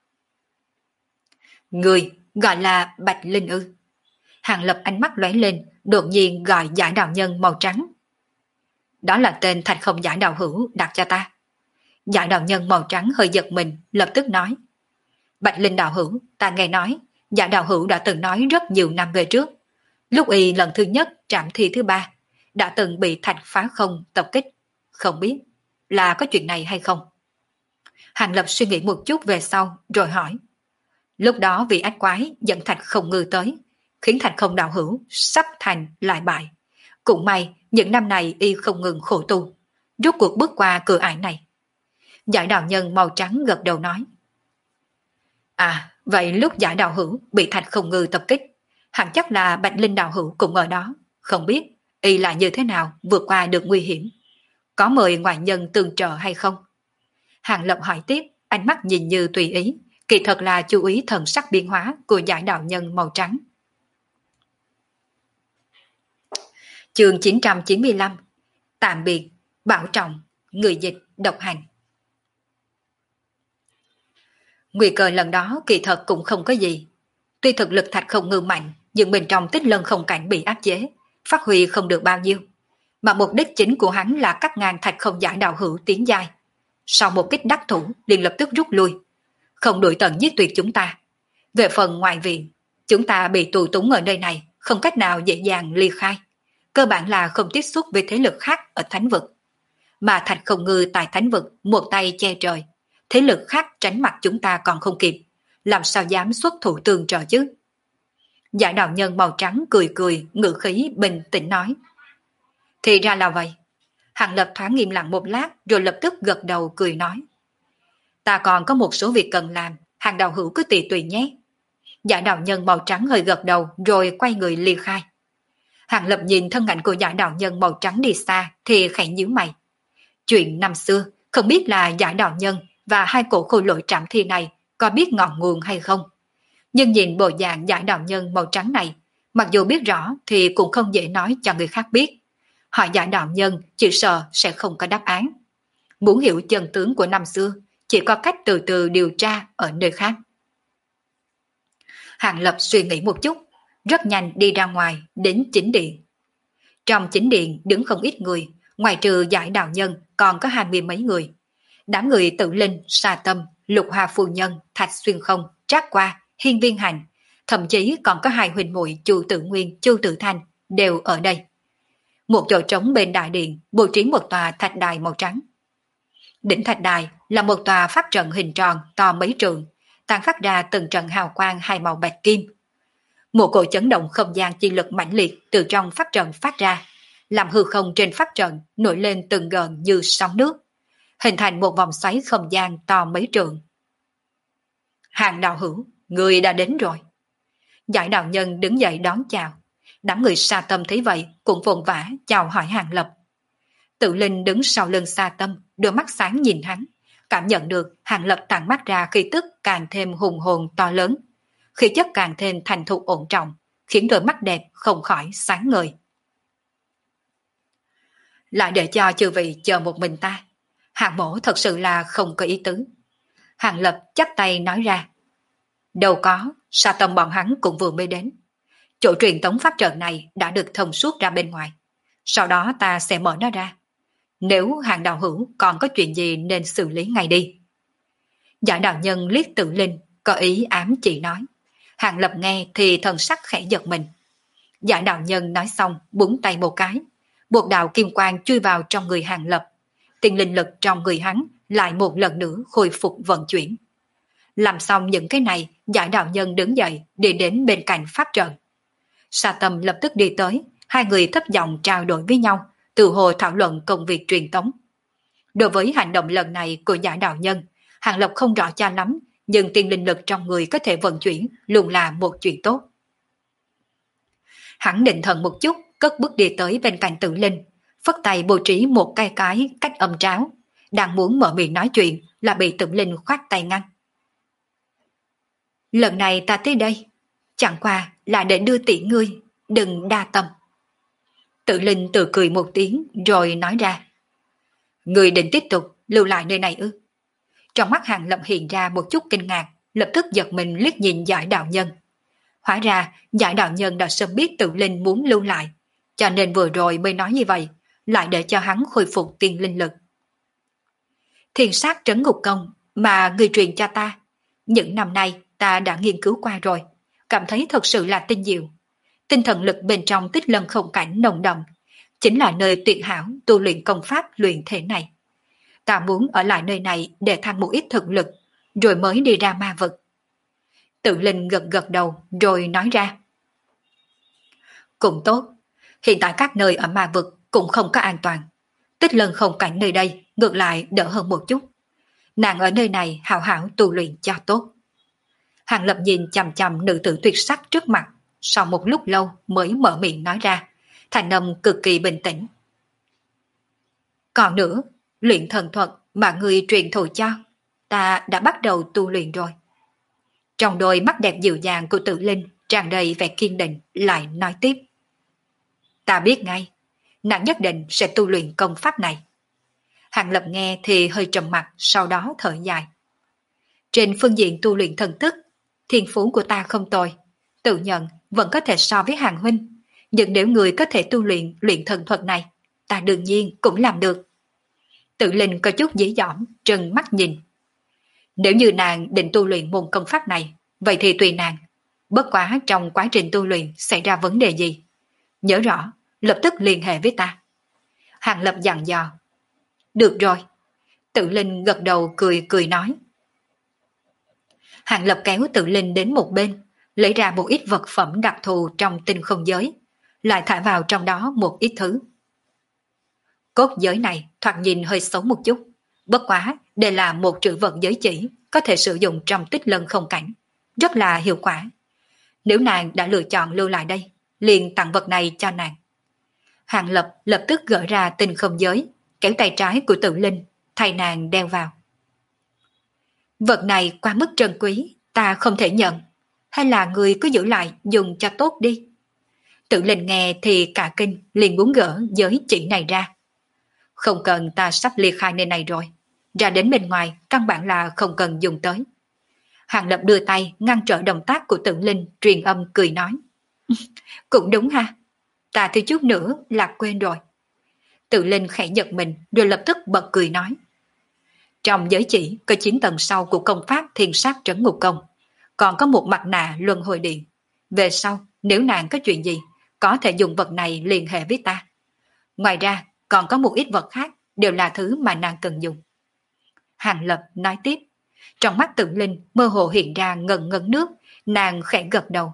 [SPEAKER 1] Người gọi là Bạch Linh ư? Hàng Lập ánh mắt lóe lên, đột nhiên gọi Giải Đạo Nhân màu trắng. Đó là tên Thạch Không Giải Đạo Hữu đặt cho ta. Giải Đạo Nhân màu trắng hơi giật mình, lập tức nói. Bạch Linh Đạo Hữu, ta nghe nói, Giải Đạo Hữu đã từng nói rất nhiều năm về trước. Lúc y lần thứ nhất trạm thi thứ 3, đã từng bị Thạch Phá Không tập kích. Không biết là có chuyện này hay không? Hàng Lập suy nghĩ một chút về sau, rồi hỏi. Lúc đó vì ách quái dẫn Thạch Không Ngư tới, khiến Thạch Không Đạo Hữu sắp thành lại bại. Cũng may, những năm này y không ngừng khổ tu, rốt cuộc bước qua cửa ải này. Giải Đạo Nhân màu trắng gật đầu nói. À, vậy lúc Giải Đạo Hữu bị Thạch Không Ngư tập kích, hẳn chắc là Bạch Linh Đạo Hữu cũng ở đó. Không biết y là như thế nào vượt qua được nguy hiểm. Có mời ngoại nhân tương trợ hay không? Hàng Lập hỏi tiếp, ánh mắt nhìn như tùy ý, kỳ thật là chú ý thần sắc biến hóa của Giải Đạo Nhân màu trắng. Chương 995. Tạm biệt, bảo trọng, người dịch, độc hành. Nguy cơ lần đó kỳ thật cũng không có gì. Tuy thực lực Thạch Không Ngư mạnh, nhưng bên trong Tích Lân Không Cảnh bị áp chế, phát huy không được bao nhiêu. Mà mục đích chính của hắn là cắt ngang Thạch Không Giải Đạo Hữu tiến giai. Sau một kích đắc thủ, liền lập tức rút lui, không đuổi tận giết tuyệt chúng ta. Về phần ngoại viện, chúng ta bị tù túng ở nơi này, không cách nào dễ dàng ly khai. Cơ bản là không tiếp xúc với thế lực khác ở Thánh Vực. Mà Thạch Không Ngư tại Thánh Vực một tay che trời, thế lực khác tránh mặt chúng ta còn không kịp, làm sao dám xuất thủ tương trợ chứ? Giải Đạo Nhân màu trắng cười cười, ngữ khí bình tĩnh nói. Thì ra là vậy. Hàng Lập thoáng im lặng một lát rồi lập tức gật đầu cười nói. Ta còn có một số việc cần làm, Hàng Đạo Hữu cứ tùy tùy nhé. Giải Đạo Nhân màu trắng hơi gật đầu rồi quay người ly khai. Hàng Lập nhìn thân ảnh của Giải Đạo Nhân màu trắng đi xa thì khẽ nhíu mày. Chuyện năm xưa, không biết là Giải Đạo Nhân và hai cổ khôi lỗi trảm thi này có biết ngọn nguồn hay không. Nhưng nhìn bộ dạng Giải Đạo Nhân màu trắng này, mặc dù biết rõ thì cũng không dễ nói cho người khác biết. Hỏi Giải Đạo Nhân chỉ sợ sẽ không có đáp án. Muốn hiểu chân tướng của năm xưa, chỉ có cách từ từ điều tra ở nơi khác. Hàng Lập suy nghĩ một chút, rất nhanh đi ra ngoài đến chính điện. Trong chính điện đứng không ít người, ngoài trừ Giải Đạo Nhân còn có 20 mấy người. Đám người Tự Linh, Sa Tâm, Lục Hoa Phu Nhân, Thạch Xuyên Không, Trác Qua, Hiên Viên Hành, thậm chí còn có hai huynh muội Chu Tự Nguyên, Chu Tự Thanh đều ở đây. Một chỗ trống bên đại điện bố trí một tòa thạch đài màu trắng. Đỉnh thạch đài là một tòa pháp trận hình tròn to mấy trượng, tàn phát ra từng trận hào quang hai màu bạch kim. Một cỗ chấn động không gian chi lực mãnh liệt từ trong pháp trận phát ra, làm hư không trên pháp trận nổi lên từng gợn như sóng nước, hình thành một vòng xoáy không gian to mấy trượng. Hàng Đạo Hữu, người đã đến rồi. Giải Đạo Nhân đứng dậy đón chào. Đám người Sa Tâm thấy vậy cũng vội vã chào hỏi Hàng Lập. Tự Linh đứng sau lưng Sa Tâm, đôi mắt sáng nhìn hắn, cảm nhận được Hàng Lập tản mắt ra khí tức càng thêm hùng hồn to lớn, khí chất càng thêm thành thục ổn trọng, khiến đôi mắt đẹp không khỏi sáng ngời. Lại để cho chư vị chờ một mình ta, Hàng mổ thật sự là không có ý tứ. Hàng Lập chắp tay nói ra. Đâu có, Sa Tâm bọn hắn cũng vừa mới đến. Chỗ truyền tống pháp trận này đã được thông suốt ra bên ngoài. Sau đó ta sẽ mở nó ra. Nếu Hàng Đạo Hữu còn có chuyện gì nên xử lý ngay đi. Giải Đạo Nhân liếc Tự Linh, có ý ám chỉ nói. Hàng Lập nghe thì thần sắc khẽ giật mình. Giải Đạo Nhân nói xong búng tay một cái. Một đạo kim quang chui vào trong người Hàng Lập. Tiền linh lực trong người hắn lại một lần nữa khôi phục vận chuyển. Làm xong những cái này, Giải Đạo Nhân đứng dậy đi đến bên cạnh pháp trận. Sa Tâm lập tức đi tới, hai người thấp giọng trao đổi với nhau, từ hồ thảo luận công việc truyền tống. Đối với hành động lần này của Giải Đạo Nhân, Hàng Lập không rõ cho lắm, nhưng tiền linh lực trong người có thể vận chuyển luôn là một chuyện tốt. Hắn định thần một chút, cất bước đi tới bên cạnh Tự Linh, phất tay bố trí một cái cách âm tráo, đang muốn mở miệng nói chuyện là bị Tự Linh khoát tay ngăn. Lần này ta tới đây, chẳng qua là để đưa tiễn ngươi, đừng đa tâm. Tự Linh tự cười một tiếng rồi nói ra. Ngươi định tiếp tục lưu lại nơi này ư? Trong mắt Hàng Lập hiện ra một chút kinh ngạc, lập tức giật mình liếc nhìn Giải đạo nhân. Hóa ra, Giải đạo nhân đã sớm biết Tự Linh muốn lưu lại, cho nên vừa rồi mới nói như vậy, lại để cho hắn khôi phục tiên linh lực. Thiên sát trấn ngục công mà người truyền cho ta, những năm nay ta đã nghiên cứu qua rồi, cảm thấy thật sự là tinh diệu. Tinh thần lực bên trong Tích Lân không cảnh nồng đậm, chính là nơi tuyệt hảo tu luyện công pháp luyện thể này. Ta muốn ở lại nơi này để thăng một ít thực lực, rồi mới đi ra ma vực. Tự Linh gật gật đầu rồi nói ra. Cũng tốt, hiện tại các nơi ở ma vực cũng không có an toàn. Tích Lân không cảnh nơi đây ngược lại đỡ hơn một chút. Nàng ở nơi này hảo hảo tu luyện cho tốt. Hàng Lập nhìn chằm chằm nữ tử tuyệt sắc trước mặt, sau một lúc lâu mới mở miệng nói ra, thành âm cực kỳ bình tĩnh. Còn nữa, luyện thần thuật mà người truyền thụ cho, ta đã bắt đầu tu luyện rồi. Trong đôi mắt đẹp dịu dàng của Tự Linh tràn đầy vẻ kiên định, lại nói tiếp. Ta biết ngay, nàng nhất định sẽ tu luyện công pháp này. Hàng Lập nghe thì hơi trầm mặt, sau đó thở dài. Trên phương diện tu luyện thần thức, thiên phú của ta không tồi, tự nhận vẫn có thể so với Hàng huynh, nhưng nếu người có thể tu luyện thần thuật này, ta đương nhiên cũng làm được. Tự Linh có chút dí dỏm, trừng mắt nhìn. Nếu như nàng định tu luyện môn công pháp này, vậy thì tùy nàng. Bất quá trong quá trình tu luyện xảy ra vấn đề gì, nhớ rõ, lập tức liên hệ với ta. Hàng Lập dặn dò. Được rồi. Tự Linh gật đầu cười cười nói. Hàng Lập kéo Tự Linh đến một bên, lấy ra một ít vật phẩm đặc thù trong tinh không giới, lại thả vào trong đó một ít thứ. Cốt giới này thoạt nhìn hơi xấu một chút, bất quá đây là một trữ vật giới chỉ có thể sử dụng trong Tích Lân không cảnh, rất là hiệu quả. Nếu nàng đã lựa chọn lưu lại đây, liền tặng vật này cho nàng. Hàng Lập lập tức gỡ ra tinh không giới, kéo tay trái của Tự Linh, thay nàng đeo vào. Vật này quá mức trân quý, ta không thể nhận. Hay là người cứ giữ lại dùng cho tốt đi. Tự Linh nghe thì cả kinh liền muốn gỡ giới chỉ này ra. Không cần, ta sắp ly khai nơi này rồi. Ra đến bên ngoài căn bản là không cần dùng tới. Hàng Lập đưa tay ngăn trở động tác của Tự Linh, truyền âm cười nói. Cũng đúng ha, ta thiếu chút nữa là quên rồi. Tự Linh khẽ giật mình rồi lập tức bật cười nói. Trong giới chỉ có 9 tầng sau của công pháp Thiên Sát Trấn Ngục Công, còn có một mặt nạ luân hồi điện. Về sau, nếu nàng có chuyện gì, có thể dùng vật này liên hệ với ta. Ngoài ra, còn có một ít vật khác, đều là thứ mà nàng cần dùng. Hàng Lập nói tiếp, trong mắt Tự Linh mơ hồ hiện ra ngần ngấn nước, nàng khẽ gật đầu.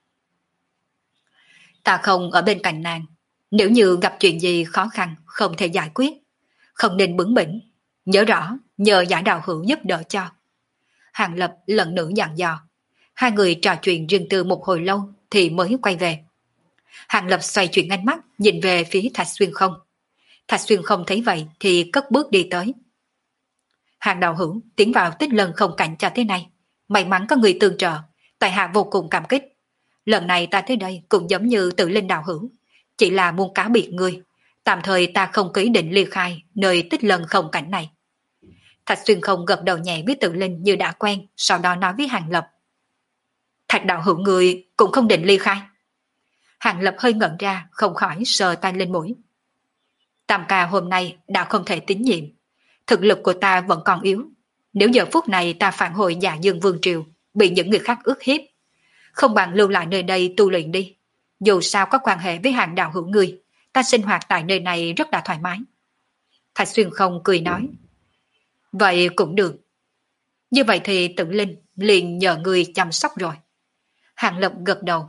[SPEAKER 1] Ta không ở bên cạnh nàng, nếu như gặp chuyện gì khó khăn không thể giải quyết, không nên bướng bỉnh, nhớ rõ nhờ Giả Đạo Hữu giúp đỡ cho. Hàng Lập lần nữa dặn dò. Hai người trò chuyện riêng tư một hồi lâu thì mới quay về. Hàng Lập xoay chuyển ánh mắt nhìn về phía Thạch Xuyên Không. Thạch Xuyên Không thấy vậy thì cất bước đi tới. Hàng đạo hữu tiến vào Tích Lân không cảnh cho thế này, may mắn có người tương trợ, tại hạ vô cùng cảm kích. Lần này ta tới đây cũng giống như Tự Linh đạo hữu, chỉ là muốn cáo biệt ngươi, tạm thời ta không có ý định ly khai nơi Tích Lân không cảnh này. Thạch Xuyên Không gật đầu nhẹ với Tự Linh như đã quen, sau đó nói với Hàng Lập. Thạch đạo hữu người cũng không định ly khai. Hàng Lập hơi ngẩn ra, không khỏi sờ tay lên mũi. Tam ca hôm nay đã không thể tín nhiệm, thực lực của ta vẫn còn yếu. Nếu giờ phút này ta phản hồi Dạ Dương Vương Triều, bị những người khác ức hiếp, không bằng lưu lại nơi đây tu luyện đi. Dù sao có quan hệ với Hàng đạo hữu người, ta sinh hoạt tại nơi này rất là thoải mái. Thạch Xuyên Không cười nói. Vậy cũng được. Như vậy thì Tự Linh liền nhờ người chăm sóc rồi. Hàng Lập gật đầu.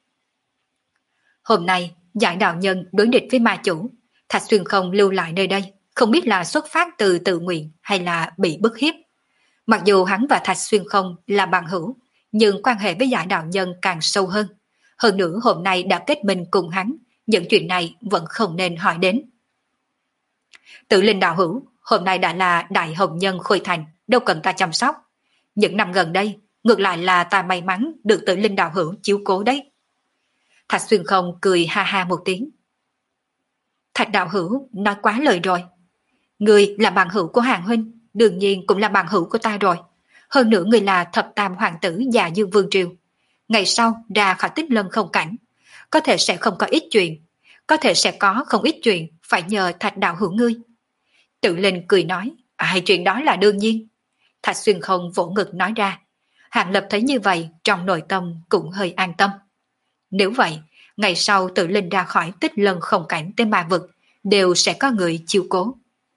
[SPEAKER 1] Hôm nay Giải đạo nhân đối địch với ma chủ, Thạch Xuyên Không lưu lại nơi đây, không biết là xuất phát từ tự nguyện hay là bị bức hiếp. Mặc dù hắn và Thạch Xuyên Không là bằng hữu, nhưng quan hệ với Giải đạo nhân càng sâu hơn. Hơn nữa hôm nay đã kết minh cùng hắn, những chuyện này vẫn không nên hỏi đến. Tự Linh đạo hữu, hôm nay đã là đại hồng nhân khôi thành, đâu cần ta chăm sóc. Những năm gần đây, ngược lại là ta may mắn được Tự Linh đạo hữu chiếu cố đấy. Thạch Xuyên Không cười ha ha một tiếng. Thạch đạo hữu nói quá lời rồi. Người là bạn hữu của Hàng huynh, đương nhiên cũng là bằng hữu của ta rồi. Hơn nữa người là thập tam hoàng tử Dạ Dương Vương Triều. Ngày sau ra khỏi Tích Lân không cảnh, có thể sẽ không có ít chuyện, có thể sẽ có không ít chuyện phải nhờ Thạch đạo hữu ngươi. Tự Linh cười nói, chuyện đó là đương nhiên. Thạch Xuyên Không vỗ ngực nói ra. Hàng Lập thấy như vậy trong nội tâm cũng hơi an tâm. Nếu vậy, ngày sau Tự Linh ra khỏi Tích Lân không cảnh tới ma vực, đều sẽ có người chiêu cố.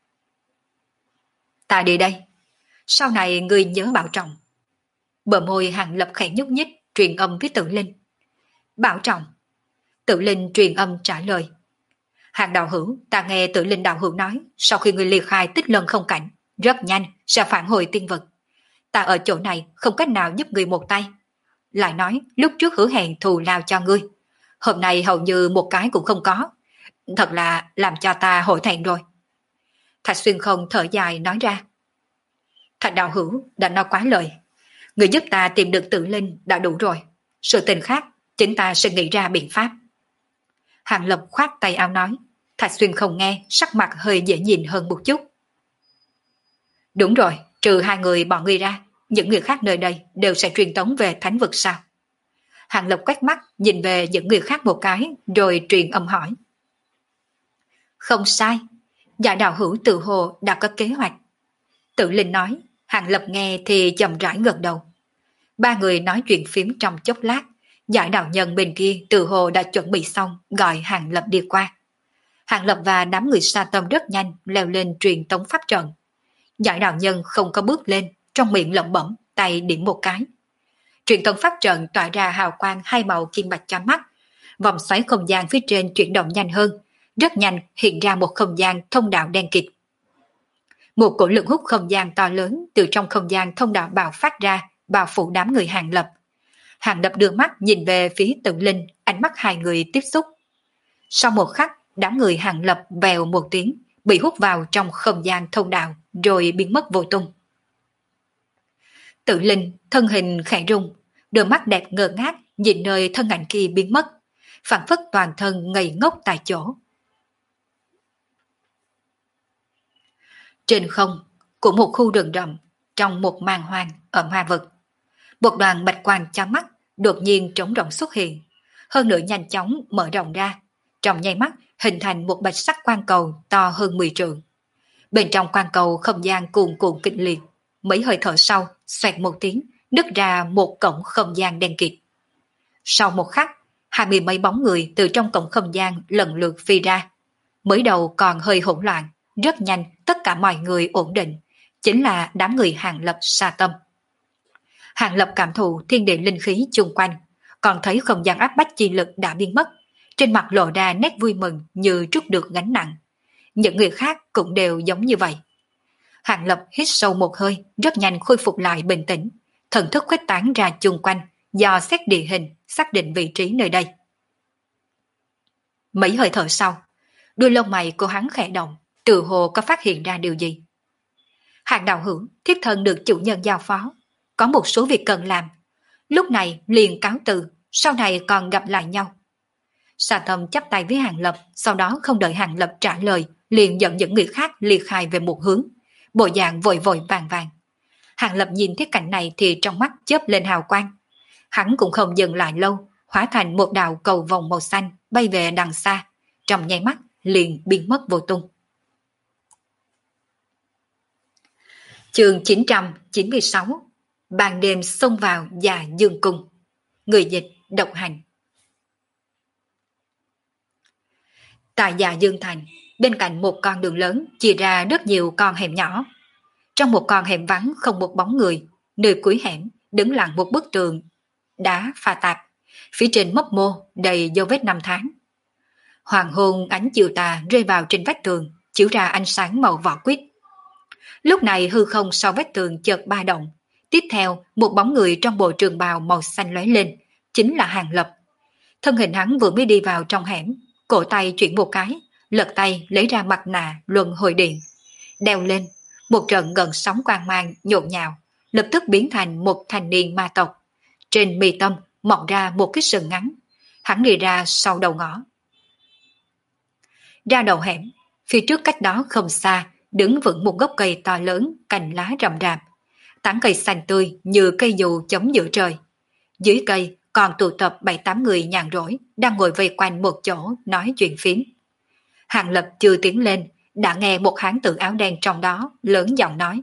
[SPEAKER 1] Ta đi đây. Sau này ngươi nhớ bảo trọng. Bờ môi Hàng Lập khẽ nhúc nhích, truyền âm với Tự Linh. Bảo trọng. Tự Linh truyền âm trả lời. Hàng đạo hữu, ta nghe Tự Linh đạo hữu nói, sau khi ngươi ly khai Tích Lân không cảnh, rất nhanh sẽ phản hồi tiên vực. Ta ở chỗ này không cách nào giúp ngươi một tay. Lại nói, lúc trước hứa hẹn thù lao cho ngươi. Hôm nay hầu như một cái cũng không có. Thật là làm cho ta hổ thẹn rồi. Thạch Xuyên Không thở dài nói ra. Thạch đạo hữu đã nói quá lời. Người giúp ta tìm được Tự Linh đã đủ rồi. Sự tình khác, chính ta sẽ nghĩ ra biện pháp. Hàng Lập khoát tay áo nói. Thạch Xuyên Không nghe, sắc mặt hơi dễ nhìn hơn một chút. Đúng rồi, trừ hai người bọn ngươi ra, những người khác nơi đây đều sẽ truyền tống về thánh vực sao? Hàng Lập quét mắt nhìn về những người khác một cái, rồi truyền âm hỏi. Không sai, Dạ đạo hữu tự hồ đã có kế hoạch. Tự Linh nói, Hàng Lập nghe thì chậm rãi gật đầu. Ba người nói chuyện phím trong chốc lát, Giải đạo nhân bên kia tự hồ đã chuẩn bị xong, gọi Hàng Lập đi qua. Hàng Lập và đám người Sa Tâm rất nhanh leo lên truyền tống pháp trận. Giải đạo nhân không có bước lên, trong miệng lẩm bẩm, tay điểm một cái. Truyền tống pháp trận tỏa ra hào quang hai màu kim bạch chói mắt, vòng xoáy không gian phía trên chuyển động nhanh hơn, rất nhanh hiện ra một không gian thông đạo đen kịt. Một cổ lực hút không gian to lớn từ trong không gian thông đạo bạo phát ra, bao phủ đám người Hàng Lập. Hàng Lập đưa mắt nhìn về phía Tự Linh, ánh mắt hai người tiếp xúc. Sau một khắc, đám người Hàng Lập vèo một tiếng, bị hút vào trong không gian thông đạo, rồi biến mất vô tung. Tự Linh, thân hình khẽ rung, đôi mắt đẹp ngơ ngác nhìn nơi thân ảnh kia biến mất, phảng phất toàn thân ngây ngốc tại chỗ. Trên không, của một khu rừng rậm, trong một màn hoang ở ma vực, một đoàn bạch quang chói mắt đột nhiên trống rỗng xuất hiện, hơn nữa nhanh chóng mở rộng ra, trong nháy mắt hình thành một bạch sắc quang cầu to hơn 10 trượng. Bên trong quang cầu không gian cuồn cuộn kịch liệt, mấy hơi thở sau, xoẹt một tiếng, nứt ra một cổng không gian đen kịt. Sau một khắc, 20 mấy bóng người từ trong cổng không gian lần lượt phi ra. Mới đầu còn hơi hỗn loạn, rất nhanh tất cả mọi người ổn định, chính là đám người Hàng Lập Sa Tâm. Hàng Lập cảm thụ thiên địa linh khí chung quanh, còn thấy không gian áp bách chi lực đã biến mất, trên mặt lộ ra nét vui mừng như trút được gánh nặng. Những người khác cũng đều giống như vậy. Hàng Lập hít sâu một hơi, rất nhanh khôi phục lại bình tĩnh, thần thức khuếch tán ra chung quanh, dò xét địa hình, xác định vị trí nơi đây. Mấy hơi thở sau, đuôi lông mày của hắn khẽ động, tự hồ có phát hiện ra điều gì. Hàng đạo hữu, thiếp thân được chủ nhân giao phó, có một số việc cần làm. Lúc này liền cáo từ, sau này còn gặp lại nhau. Sa Tâm chắp tay với Hàng Lập, sau đó không đợi Hàng Lập trả lời, liền dẫn những người khác ly khai về một hướng, bộ dạng vội vội vàng vàng. Hàng Lập nhìn thấy cảnh này thì trong mắt chớp lên hào quang. Hắn cũng không dừng lại lâu, hóa thành một đạo cầu vòng màu xanh bay về đằng xa, trong nháy mắt liền biến mất vô tung. Chương 996, ban đêm xông vào Dạ Dương Cung. Người dịch Độc Hành. Tại Dạ Dương Thành, bên cạnh một con đường lớn chia ra rất nhiều con hẻm nhỏ. Trong một con hẻm vắng không một bóng người, nơi cuối hẻm đứng lặng một bức tường đá pha tạp, phía trên mấp mô đầy dấu vết năm tháng. Hoàng hôn ánh chiều tà rơi vào trên vách tường, chiếu ra ánh sáng màu vỏ quýt. Lúc này hư không sau vách tường chợt ba động, tiếp theo một bóng người trong bộ trường bào màu xanh lóe lên, chính là Hàng Lập. Thân hình hắn vừa mới đi vào trong hẻm, cổ tay chuyển một cái, lật tay lấy ra mặt nạ luân hồi điện, đeo lên, một trận gần sóng quang mang nhộn nhạo, lập tức biến thành một thanh niên ma tộc. Trên mi tâm mọc ra một cái sừng ngắn, hắn đi ra sau đầu ngõ. Ra đầu hẻm, phía trước cách đó không xa, đứng vững một gốc cây to lớn, cành lá rậm rạp. Tán cây xanh tươi như cây dù chống giữa trời. Dưới cây còn tụ tập 7-8 người nhàn rỗi đang ngồi vây quanh một chỗ nói chuyện phiếm. Hàng Lập chưa tiến lên, đã nghe một hán tử áo đen trong đó lớn giọng nói.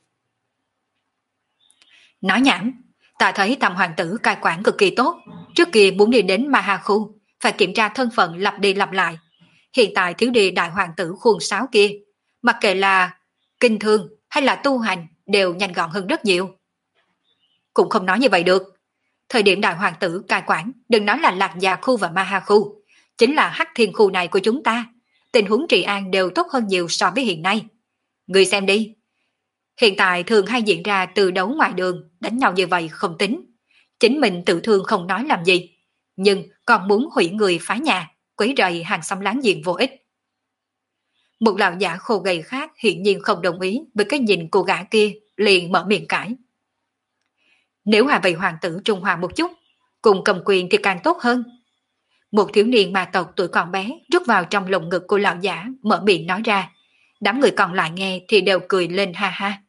[SPEAKER 1] Nói nhảm, ta thấy Tam hoàng tử cai quản cực kỳ tốt. Trước kia muốn đi đến Ma Ha khu, phải kiểm tra thân phận lặp đi lặp lại. Hiện tại thiếu đi đại hoàng tử khuôn sáo kia, mặc kệ là kinh thương hay là tu hành đều nhanh gọn hơn rất nhiều. Cũng không nói như vậy được. Thời điểm đại hoàng tử cai quản, đừng nói là Lạc Già khu và Ma Ha khu, chính là Hắc Thiên khu này của chúng ta, tình huống trị an đều tốt hơn nhiều so với hiện nay. Người xem đi. Hiện tại thường hay diễn ra từ đấu ngoài đường, đánh nhau như vậy không tính. Chính mình tự thương không nói làm gì, nhưng còn muốn hủy người phá nhà, quấy rầy hàng xóm láng giềng vô ích. Một lão giả khô gầy khác hiển nhiên không đồng ý với cái nhìn của gã kia, liền mở miệng cãi. Nếu hạ vị hoàng tử trung hòa một chút, cùng cầm quyền thì càng tốt hơn. Một thiếu niên ma tộc tuổi còn bé rút vào trong lồng ngực của lão giả, mở miệng nói ra. Đám người còn lại nghe thì đều cười lên ha ha.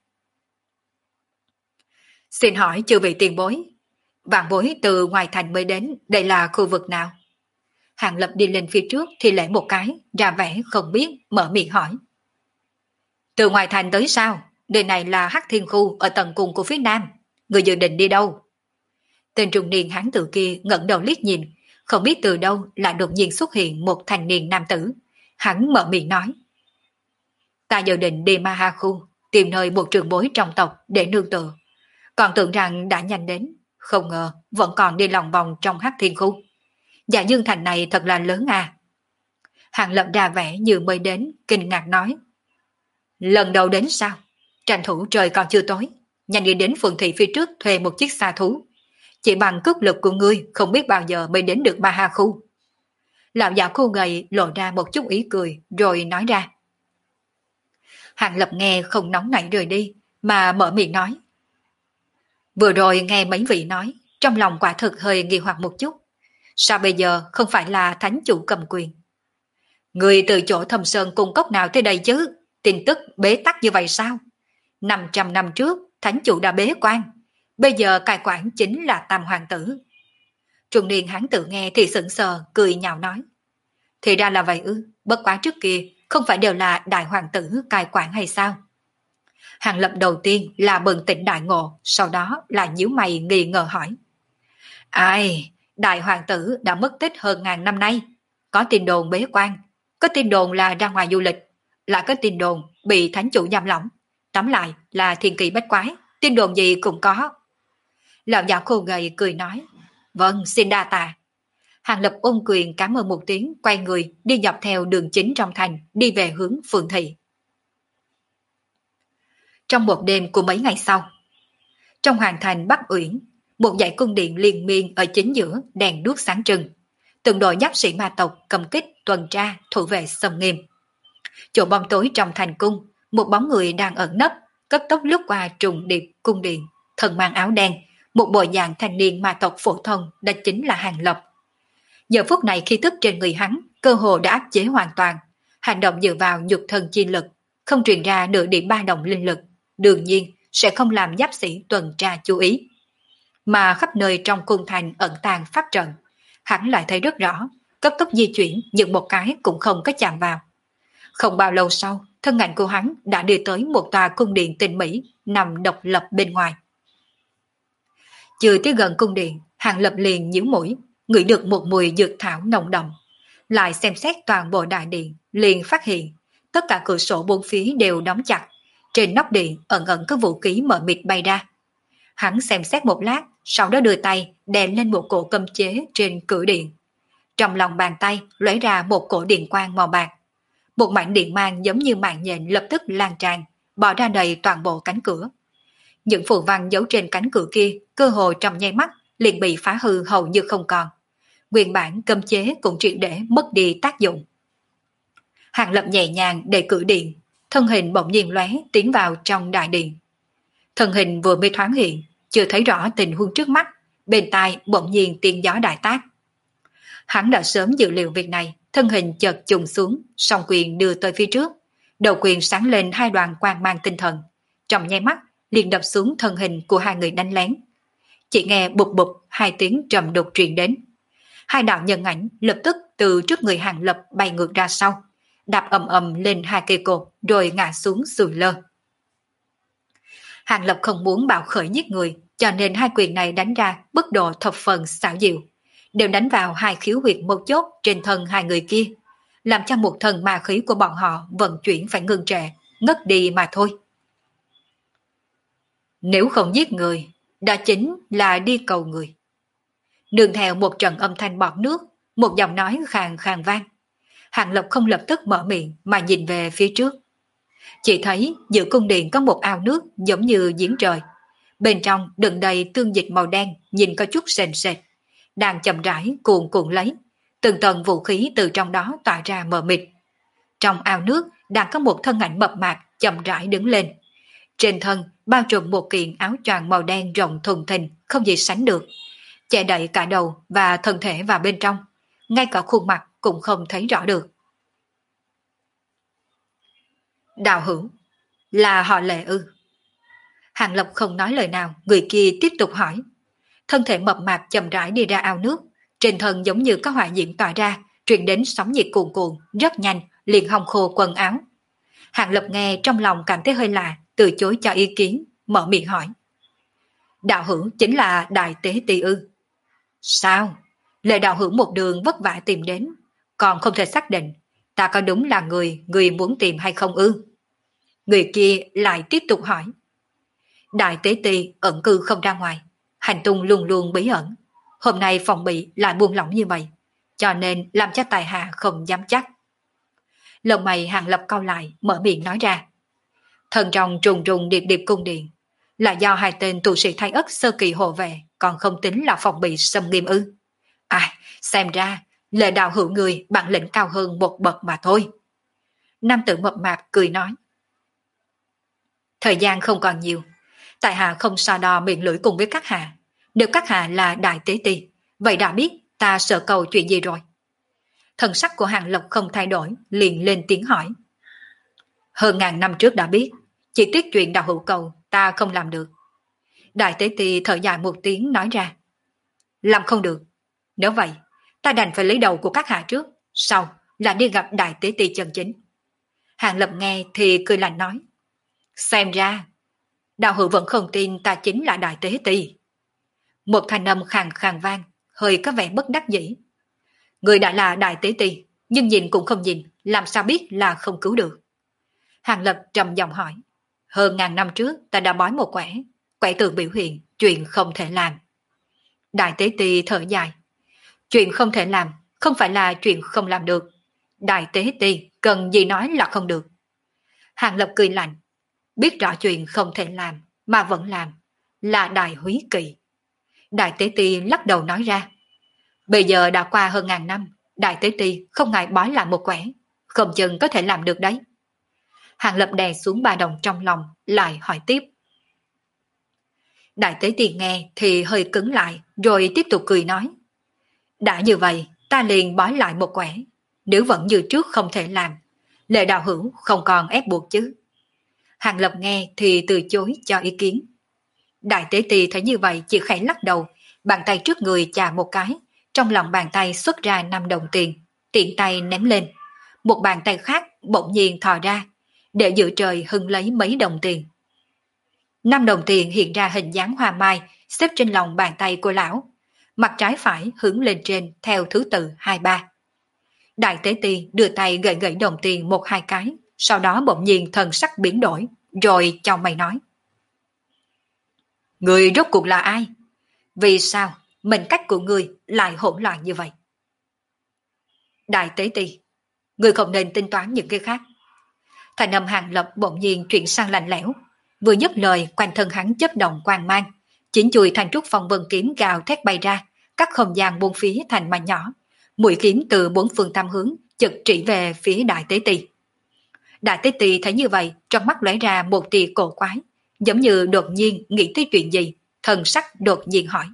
[SPEAKER 1] Xin hỏi chư vị tiền bối, vạn bối từ ngoài thành mới đến, đây là khu vực nào? Hàng Lập đi lên phía trước thì lễ một cái, ra vẻ không biết, mở miệng hỏi. Từ ngoài thành tới sao? Nơi này là Hắc Thiên khu ở tầng cùng của phía nam. Người dự định đi đâu? Tên trung niên hán tử kia ngẩng đầu liếc nhìn, không biết từ đâu lại đột nhiên xuất hiện một thanh niên nam tử. Hắn mở miệng nói. Ta dự định đi Ma Ha khu, tìm nơi một trường bối trong tộc để nương tựa. Còn tưởng rằng đã nhanh đến, không ngờ vẫn còn đi lòng vòng trong Hắc Thiên khu. Dạ Dương thành này thật là lớn à. Hàng Lập ra vẻ như mới đến, kinh ngạc nói. Lần đầu đến sao? Tranh thủ trời còn chưa tối, nhanh đi đến phường thị phía trước thuê một chiếc xa thú. Chỉ bằng cước lực của ngươi không biết bao giờ mới đến được Ma Ha khu. Lão già khô gầy lộ ra một chút ý cười rồi nói ra. Hàng Lập nghe không nóng nảy rời đi mà mở miệng nói. Vừa rồi nghe mấy vị nói, trong lòng quả thực hơi nghi hoặc một chút. Sao bây giờ không phải là thánh chủ cầm quyền? Người từ chỗ Thâm Sơn cung cốc nào tới đây chứ? Tin tức bế tắc như vậy sao? 500 năm trước, thánh chủ đã bế quan. Bây giờ cai quản chính là Tam hoàng tử. Trung niên hán tử nghe thì sững sờ, cười nhạo nói. Thì ra là vậy ư, bất quá trước kia không phải đều là đại hoàng tử cai quản hay sao? Hàng Lập đầu tiên là bừng tỉnh đại ngộ, sau đó là nhíu mày nghi ngờ hỏi. Ai, đại hoàng tử đã mất tích hơn ngàn năm nay. Có tin đồn bế quan, có tin đồn là ra ngoài du lịch, lại có tin đồn bị thánh chủ giam lỏng. Tóm lại là thiên kỳ bách quái, tin đồn gì cũng có. Lão già khô gầy cười nói. Vâng, xin đa tạ. Hàng Lập ôm quyền cảm ơn một tiếng, quay người đi dọc theo đường chính trong thành, đi về hướng phường thị. Trong một đêm của mấy ngày sau, trong hoàng thành Bắc Uyển, một dãy cung điện liên miên ở chính giữa đèn đuốc sáng trưng. Từng đội giáp sĩ ma tộc cầm kích tuần tra thủ vệ xâm nghiêm. Chỗ bóng tối trong thành cung, một bóng người đang ẩn nấp, cấp tốc lướt qua trùng điệp cung điện, thân mang áo đen, một bộ dạng thanh niên ma tộc phổ thông, đó chính là Hàng Lập. Giờ phút này khi thức trên người hắn, cơ hồ đã áp chế hoàn toàn, hành động dựa vào nhục thân chi lực, không truyền ra nửa điểm ba động linh lực, đương nhiên sẽ không làm giáp sĩ tuần tra chú ý. Mà khắp nơi trong cung thành ẩn tàng pháp trận, hắn lại thấy rất rõ, cấp tốc di chuyển nhưng một cái cũng không có chạm vào. Không bao lâu sau, thân ảnh của hắn đã đi tới một tòa cung điện tinh mỹ nằm độc lập bên ngoài. Chưa tới gần cung điện, Hàng Lập liền nhíu mũi, ngửi được một mùi dược thảo nồng đậm. Lại xem xét toàn bộ đại điện, liền phát hiện tất cả cửa sổ bốn phía đều đóng chặt, trên nóc điện ẩn ẩn có vũ khí mờ mịt bay ra. Hắn xem xét một lát, sau đó đưa tay đè lên một cổ cấm chế trên cửa điện. Trong lòng bàn tay lóe ra một cổ điện quang màu bạc. Một mảnh điện mang giống như mạng nhện lập tức lan tràn, bỏ ra đầy toàn bộ cánh cửa. Những phù văn giấu trên cánh cửa kia cơ hồ trong nháy mắt liền bị phá hư hầu như không còn. Nguyên bản cấm chế cũng triệt để mất đi tác dụng. Hàng Lập nhẹ nhàng đẩy cửa điện, thân hình bỗng nhiên lóe tiến vào trong đại điện. Thân hình vừa mới thoáng hiện, chưa thấy rõ tình huống trước mắt, bên tai bỗng nhiên tiếng gió đại tác. Hắn đã sớm dự liệu việc này, thân hình chợt trùng xuống, song quyền đưa tới phía trước, Đầu quyền sáng lên hai đoàn quang mang tinh thần, trong nháy mắt liền đập xuống thân hình của hai người đánh lén. Chỉ nghe bụp bụp hai tiếng trầm đục truyền đến. Hai đạo nhân ảnh lập tức từ trước người Hàng Lập bay ngược ra sau, đạp ầm ầm lên hai cây cột rồi ngã xuống sùi lơ. Hàng Lập không muốn bạo khởi giết người, cho nên hai quyền này đánh ra mức độ thập phần xảo diệu, đều đánh vào hai khiếu huyệt mấu chốt trên thân hai người kia, làm cho một thần ma khí của bọn họ vận chuyển phải ngưng trệ, ngất đi mà thôi. Nếu không giết người, đó chính là đi cầu người. Nương theo một trận âm thanh bọt nước, một giọng nói khàn khàn vang. Hàng Lập không lập tức mở miệng mà nhìn về phía trước. Chỉ thấy giữa cung điện có một ao nước giống như giếng trời. Bên trong đựng đầy tương dịch màu đen, nhìn có chút sền sệt, đang chậm rãi cuồn cuộn lấy. Từng tầng vũ khí từ trong đó tỏa ra mờ mịt. Trong ao nước đang có một thân ảnh mập mạp chậm rãi đứng lên. Trên thân bao trùm một kiện áo choàng màu đen rộng thùng thình không gì sánh được, che đậy cả đầu và thân thể vào bên trong, ngay cả khuôn mặt cũng không thấy rõ được. Đạo hữu, là họ Lệ ư? Hàng Lập không nói lời nào, người kia tiếp tục hỏi. Thân thể mập mạp chậm rãi đi ra ao nước, trên thân giống như có hỏa diễm tỏa ra, truyền đến sóng nhiệt cuồn cuộn, rất nhanh liền hong khô quần áo. Hàng Lập nghe trong lòng cảm thấy hơi lạ, từ chối cho ý kiến, mở miệng hỏi. Đạo hữu chính là Đại Tế Ti ư? Sao? Lệ đạo hữu một đường vất vả tìm đến, còn không thể xác định ta có đúng là người muốn tìm hay không ư? Người kia lại tiếp tục hỏi. Đại Tế Ti ẩn cư không ra ngoài, hành tung luôn luôn bí ẩn. Hôm nay phòng bị lại buông lỏng như vậy, cho nên làm cho tài hạ không dám chắc. Lông mày Hàng Lập cau lại, mở miệng nói ra. Thần trong trùng trùng điệp điệp cung điện, là do hai tên tu sĩ Thái Ất sơ kỳ hộ vệ, còn không tính là phòng bị xâm nghiêm ư? Xem ra Lệ đạo hữu người bản lĩnh cao hơn một bậc mà thôi. Nam tử mập mạp cười nói. Thời gian không còn nhiều, tại hạ không so đo miệng lưỡi cùng với các hạ. Nếu các hạ là Đại Tế Ti, vậy đã biết ta sợ cầu chuyện gì rồi? Thần sắc của Hàng Lập không thay đổi, liền lên tiếng hỏi. Hơn ngàn năm trước đã biết, chỉ tiếc chuyện đạo hữu cầu ta không làm được. Đại Tế Ti thở dài một tiếng nói ra. Làm không được. Nếu vậy, ta đành phải lấy đầu của các hạ trước, sau là đi gặp Đại Tế Ti chân chính. Hàng Lập nghe thì cười lạnh nói. Xem ra, đạo hữu vẫn không tin ta chính là Đại Tế Ti. Một thanh âm khàn khàn vang, hơi có vẻ bất đắc dĩ. Người đã là Đại Tế Ti, nhưng nhìn cũng không nhìn, làm sao biết là không cứu được. Hàng Lập trầm giọng hỏi. Hơn ngàn năm trước ta đã bói một quẻ, quẻ tượng biểu hiện chuyện không thể làm. Đại Tế Ti thở dài. Chuyện không thể làm không phải là chuyện không làm được. Đại Tế Ti cần gì nói là không được. Hàng Lập cười lạnh. Biết rõ chuyện không thể làm mà vẫn làm là Đại Húy Kỳ. Đại Tế Ti lắc đầu nói ra. Bây giờ đã qua hơn ngàn năm, Đại Tế Ti không ngại bói lại một quẻ, không chừng có thể làm được đấy. Hàng Lập đè xuống ba đồng trong lòng, lại hỏi tiếp. Đại Tế Ti nghe thì hơi cứng lại, rồi tiếp tục cười nói. Đã như vậy, ta liền bói lại một quẻ, nếu vẫn như trước không thể làm, Lệ đạo hữu không còn ép buộc chứ. Hàng Lập nghe thì từ chối cho ý kiến. Đại Tế Ti thấy như vậy chỉ khẽ lắc đầu, bàn tay trước người chà một cái, trong lòng bàn tay xuất ra 5 đồng tiền, tiện tay ném lên. Một bàn tay khác bỗng nhiên thò ra, để giữa trời hưng lấy mấy đồng tiền. 5 đồng tiền hiện ra hình dáng hoa mai, xếp trên lòng bàn tay của lão. Mặt trái phải hướng lên trên theo thứ tự 2-3. Đại Tế Ti đưa tay gậy gậy đồng tiền 1-2 cái, sau đó bỗng nhiên thần sắc biến đổi, rồi chau mày nói. Người rốt cuộc là ai? Vì sao mệnh cách của người lại hỗn loạn như vậy? Đại Tế Ti, người không nên tính toán những cái khác. Thành âm Hàng Lập bỗng nhiên chuyển sang lạnh lẽo, vừa dứt lời quanh thân hắn chớp động quang mang, chính chùi thành trúc phong vân kiếm gào thét bay ra, cắt không gian bốn phía thành mảnh nhỏ, mũi kiếm từ bốn phương tam hướng chực chỉ về phía Đại Tế Ti. Đại Tế Ti thấy như vậy, trong mắt lóe ra một tia cổ quái, giống như đột nhiên nghĩ tới chuyện gì, thần sắc đột nhiên hỏi.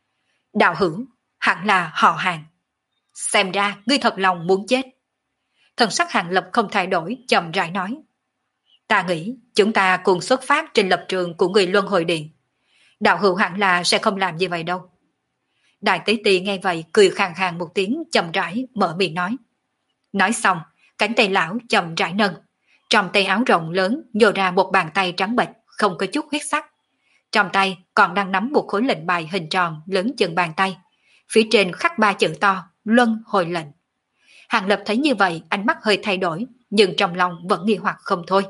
[SPEAKER 1] Đạo hữu, hẳn là họ Hàng. Xem ra ngươi thật lòng muốn chết. Thần sắc Hàng Lập không thay đổi, chậm rãi nói. Ta nghĩ chúng ta cùng xuất phát trên lập trường của người Luân Hồi Điện. Đạo hữu hẳn là sẽ không làm như vậy đâu. Đại tế ti nghe vậy cười khàn khàn một tiếng, chậm rãi mở miệng nói. Nói xong, cánh tay lão chậm rãi nâng. Trong tay áo rộng lớn nhô ra một bàn tay trắng bệch, không có chút huyết sắc. Trong tay còn đang nắm một khối lệnh bài hình tròn lớn chừng bàn tay. Phía trên khắc 3 chữ to, Luân Hồi lệnh. Hàng Lập thấy như vậy, ánh mắt hơi thay đổi, nhưng trong lòng vẫn nghi hoặc không thôi.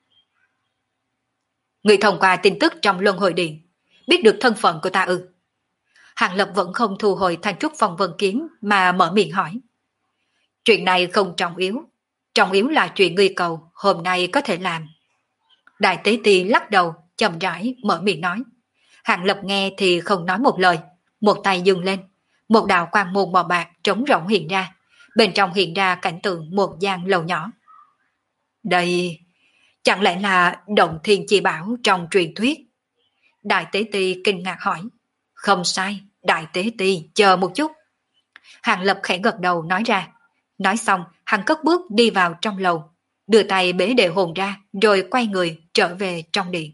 [SPEAKER 1] Người thông qua tin tức trong Luân Hồi Điện, biết được thân phận của ta ư? Hàng Lập vẫn không thu hồi thanh trúc phong vân kiếm mà mở miệng hỏi. Chuyện này không trọng yếu là chuyện ngươi cầu hôm nay có thể làm. Đại tế ti lắc đầu, chậm rãi mở miệng nói. Hàng Lập nghe thì không nói một lời, một tay dừng lên, một đạo quang môn màu bạc trống rỗng hiện ra, bên trong hiện ra cảnh tượng một gian lầu nhỏ. Đây, chẳng lẽ là động thiên chi bảo trong truyền thuyết? Đại tế ti kinh ngạc hỏi. Không sai, đại tế ti, chờ một chút. Hàng Lập khẽ gật đầu nói ra. Nói xong, hắn cất bước đi vào trong lầu, đưa tay bế đệ hồn ra, rồi quay người trở về trong điện.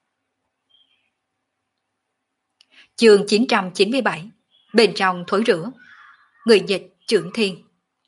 [SPEAKER 1] Chương 997, bên trong thối rửa. Người dịch Trưởng Thiên.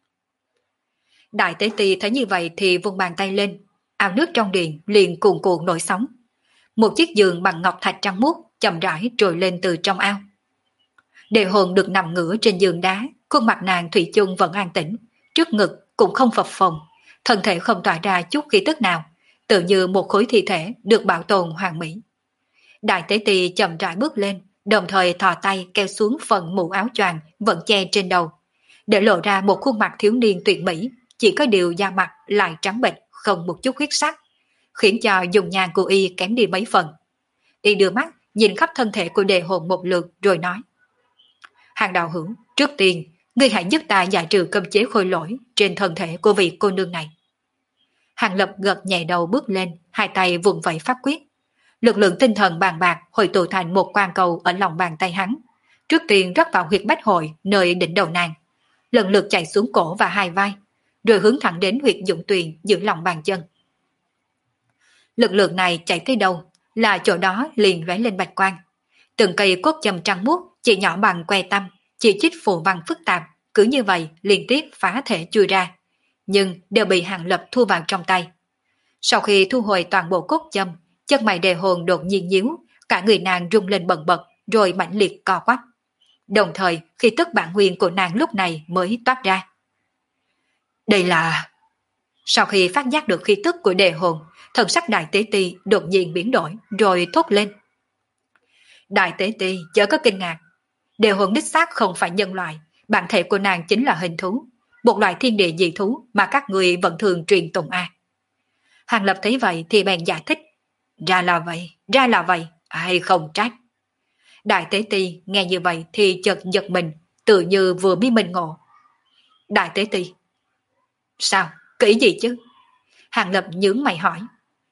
[SPEAKER 1] Đại tế ti thấy như vậy thì vung bàn tay lên, ao nước trong điện liền cuồn cuộn nổi sóng. Một chiếc giường bằng ngọc thạch trắng muốt chậm rãi trồi lên từ trong ao. Đệ hồn được nằm ngửa trên giường đá, khuôn mặt nàng thủy chung vẫn an tĩnh, trước ngực cũng không phập phồng, thân thể không tỏa ra chút khí tức nào, tự như một khối thi thể được bảo tồn hoàn mỹ. Đại tế ti chậm rãi bước lên, đồng thời thò tay kéo xuống phần mũ áo choàng vẫn che trên đầu, để lộ ra một khuôn mặt thiếu niên tuyệt mỹ, chỉ có điều da mặt lại trắng bệch, không một chút huyết sắc, khiến cho dùng nhàn của y kém đi mấy phần. Y đưa mắt nhìn khắp thân thể của đệ hồn một lượt rồi nói. Hàng đạo hữu, trước tiên, ngươi hãy giúp ta giải trừ cấm chế khôi lỗi trên thân thể của vị cô nương này. Hàng Lập gật nhẹ đầu bước lên, hai tay vùng vẫy pháp quyết. Lực lượng tinh thần bàn bạc hội tụ thành một quang cầu ở lòng bàn tay hắn. Trước tiên rót vào huyệt bách hội nơi đỉnh đầu nàng, lần lượt chạy xuống cổ và hai vai, rồi hướng thẳng đến huyệt dụng tuyền giữa lòng bàn chân. Lực lượng này chạy tới đâu, là chỗ đó liền lóe lên bạch quang. Từng cây cốt châm trắng muốt chỉ nhỏ bằng que tăm, chỉ trích phù văn phức tạp, cứ như vậy liên tiếp phá thể chui ra, nhưng đều bị Hàng Lập thu vào trong tay. Sau khi thu hồi toàn bộ cốt châm, chân mày đề hồn đột nhiên nhíu, cả người nàng rung lên bần bật, rồi mãnh liệt co quắp. Đồng thời, khi tức bản nguyên của nàng lúc này mới toát ra. Đây là... Sau khi phát giác được khí tức của đề hồn, thần sắc đại tế ti đột nhiên biến đổi, rồi thốt lên. Đại tế ti chớ có kinh ngạc. Đề hồn đích xác không phải nhân loại, bản thể của nàng chính là hình thú, một loại thiên địa dị thú mà các người vẫn thường truyền tụng a. Hàng Lập thấy vậy thì bèn giải thích. Ra là vậy, ai không trách. Đại tế ti nghe như vậy thì chợt giật mình, tự như vừa biết mình ngộ. Đại tế ti. Sao, kỹ gì chứ? Hàng Lập nhướng mày hỏi.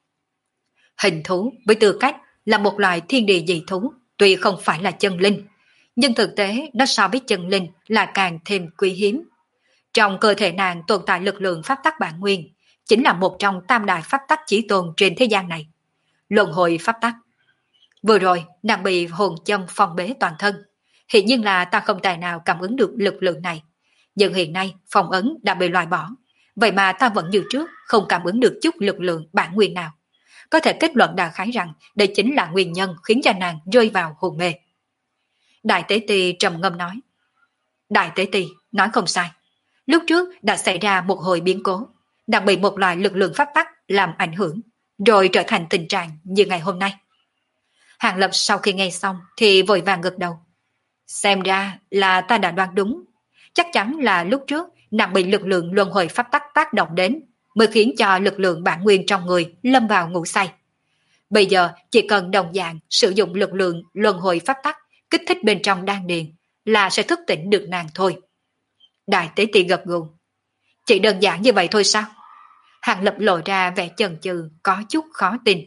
[SPEAKER 1] Hình thú với tư cách là một loài thiên địa dị thú, tuy không phải là chân linh, nhưng thực tế nó so với chân linh là càng thêm quý hiếm. Trong cơ thể nàng tồn tại lực lượng pháp tắc bản nguyên, chính là một trong tam đại pháp tắc chí tôn trên thế gian này. Luân hồi pháp tắc. Vừa rồi, nàng bị hồn châm phong bế toàn thân. Hiện nhiên là ta không tài nào cảm ứng được lực lượng này. Nhưng hiện nay, phong ấn đã bị loại bỏ. Vậy mà ta vẫn như trước, không cảm ứng được chút lực lượng bản nguyên nào. Có thể kết luận đại khái rằng đây chính là nguyên nhân khiến cho nàng rơi vào hôn mê. Đại tế ti trầm ngâm nói. Đại tế ti nói không sai. Lúc trước đã xảy ra một hồi biến cố, đang bị một loại lực lượng pháp tắc làm ảnh hưởng, rồi trở thành tình trạng như ngày hôm nay. Hàng Lập sau khi nghe xong thì vội vàng gật đầu. Xem ra là ta đã đoán đúng. Chắc chắn là lúc trước nàng bị lực lượng luân hồi pháp tắc tác động đến, mới khiến cho lực lượng bản nguyên trong người lâm vào ngủ say. Bây giờ chỉ cần đồng dạng sử dụng lực lượng luân hồi pháp tắc kích thích bên trong đan điền là sẽ thức tỉnh được nàng thôi. Đại tế ti gật gù. Chỉ đơn giản như vậy thôi sao? Hàng Lập lộ ra vẻ chần chừ, có chút khó tin.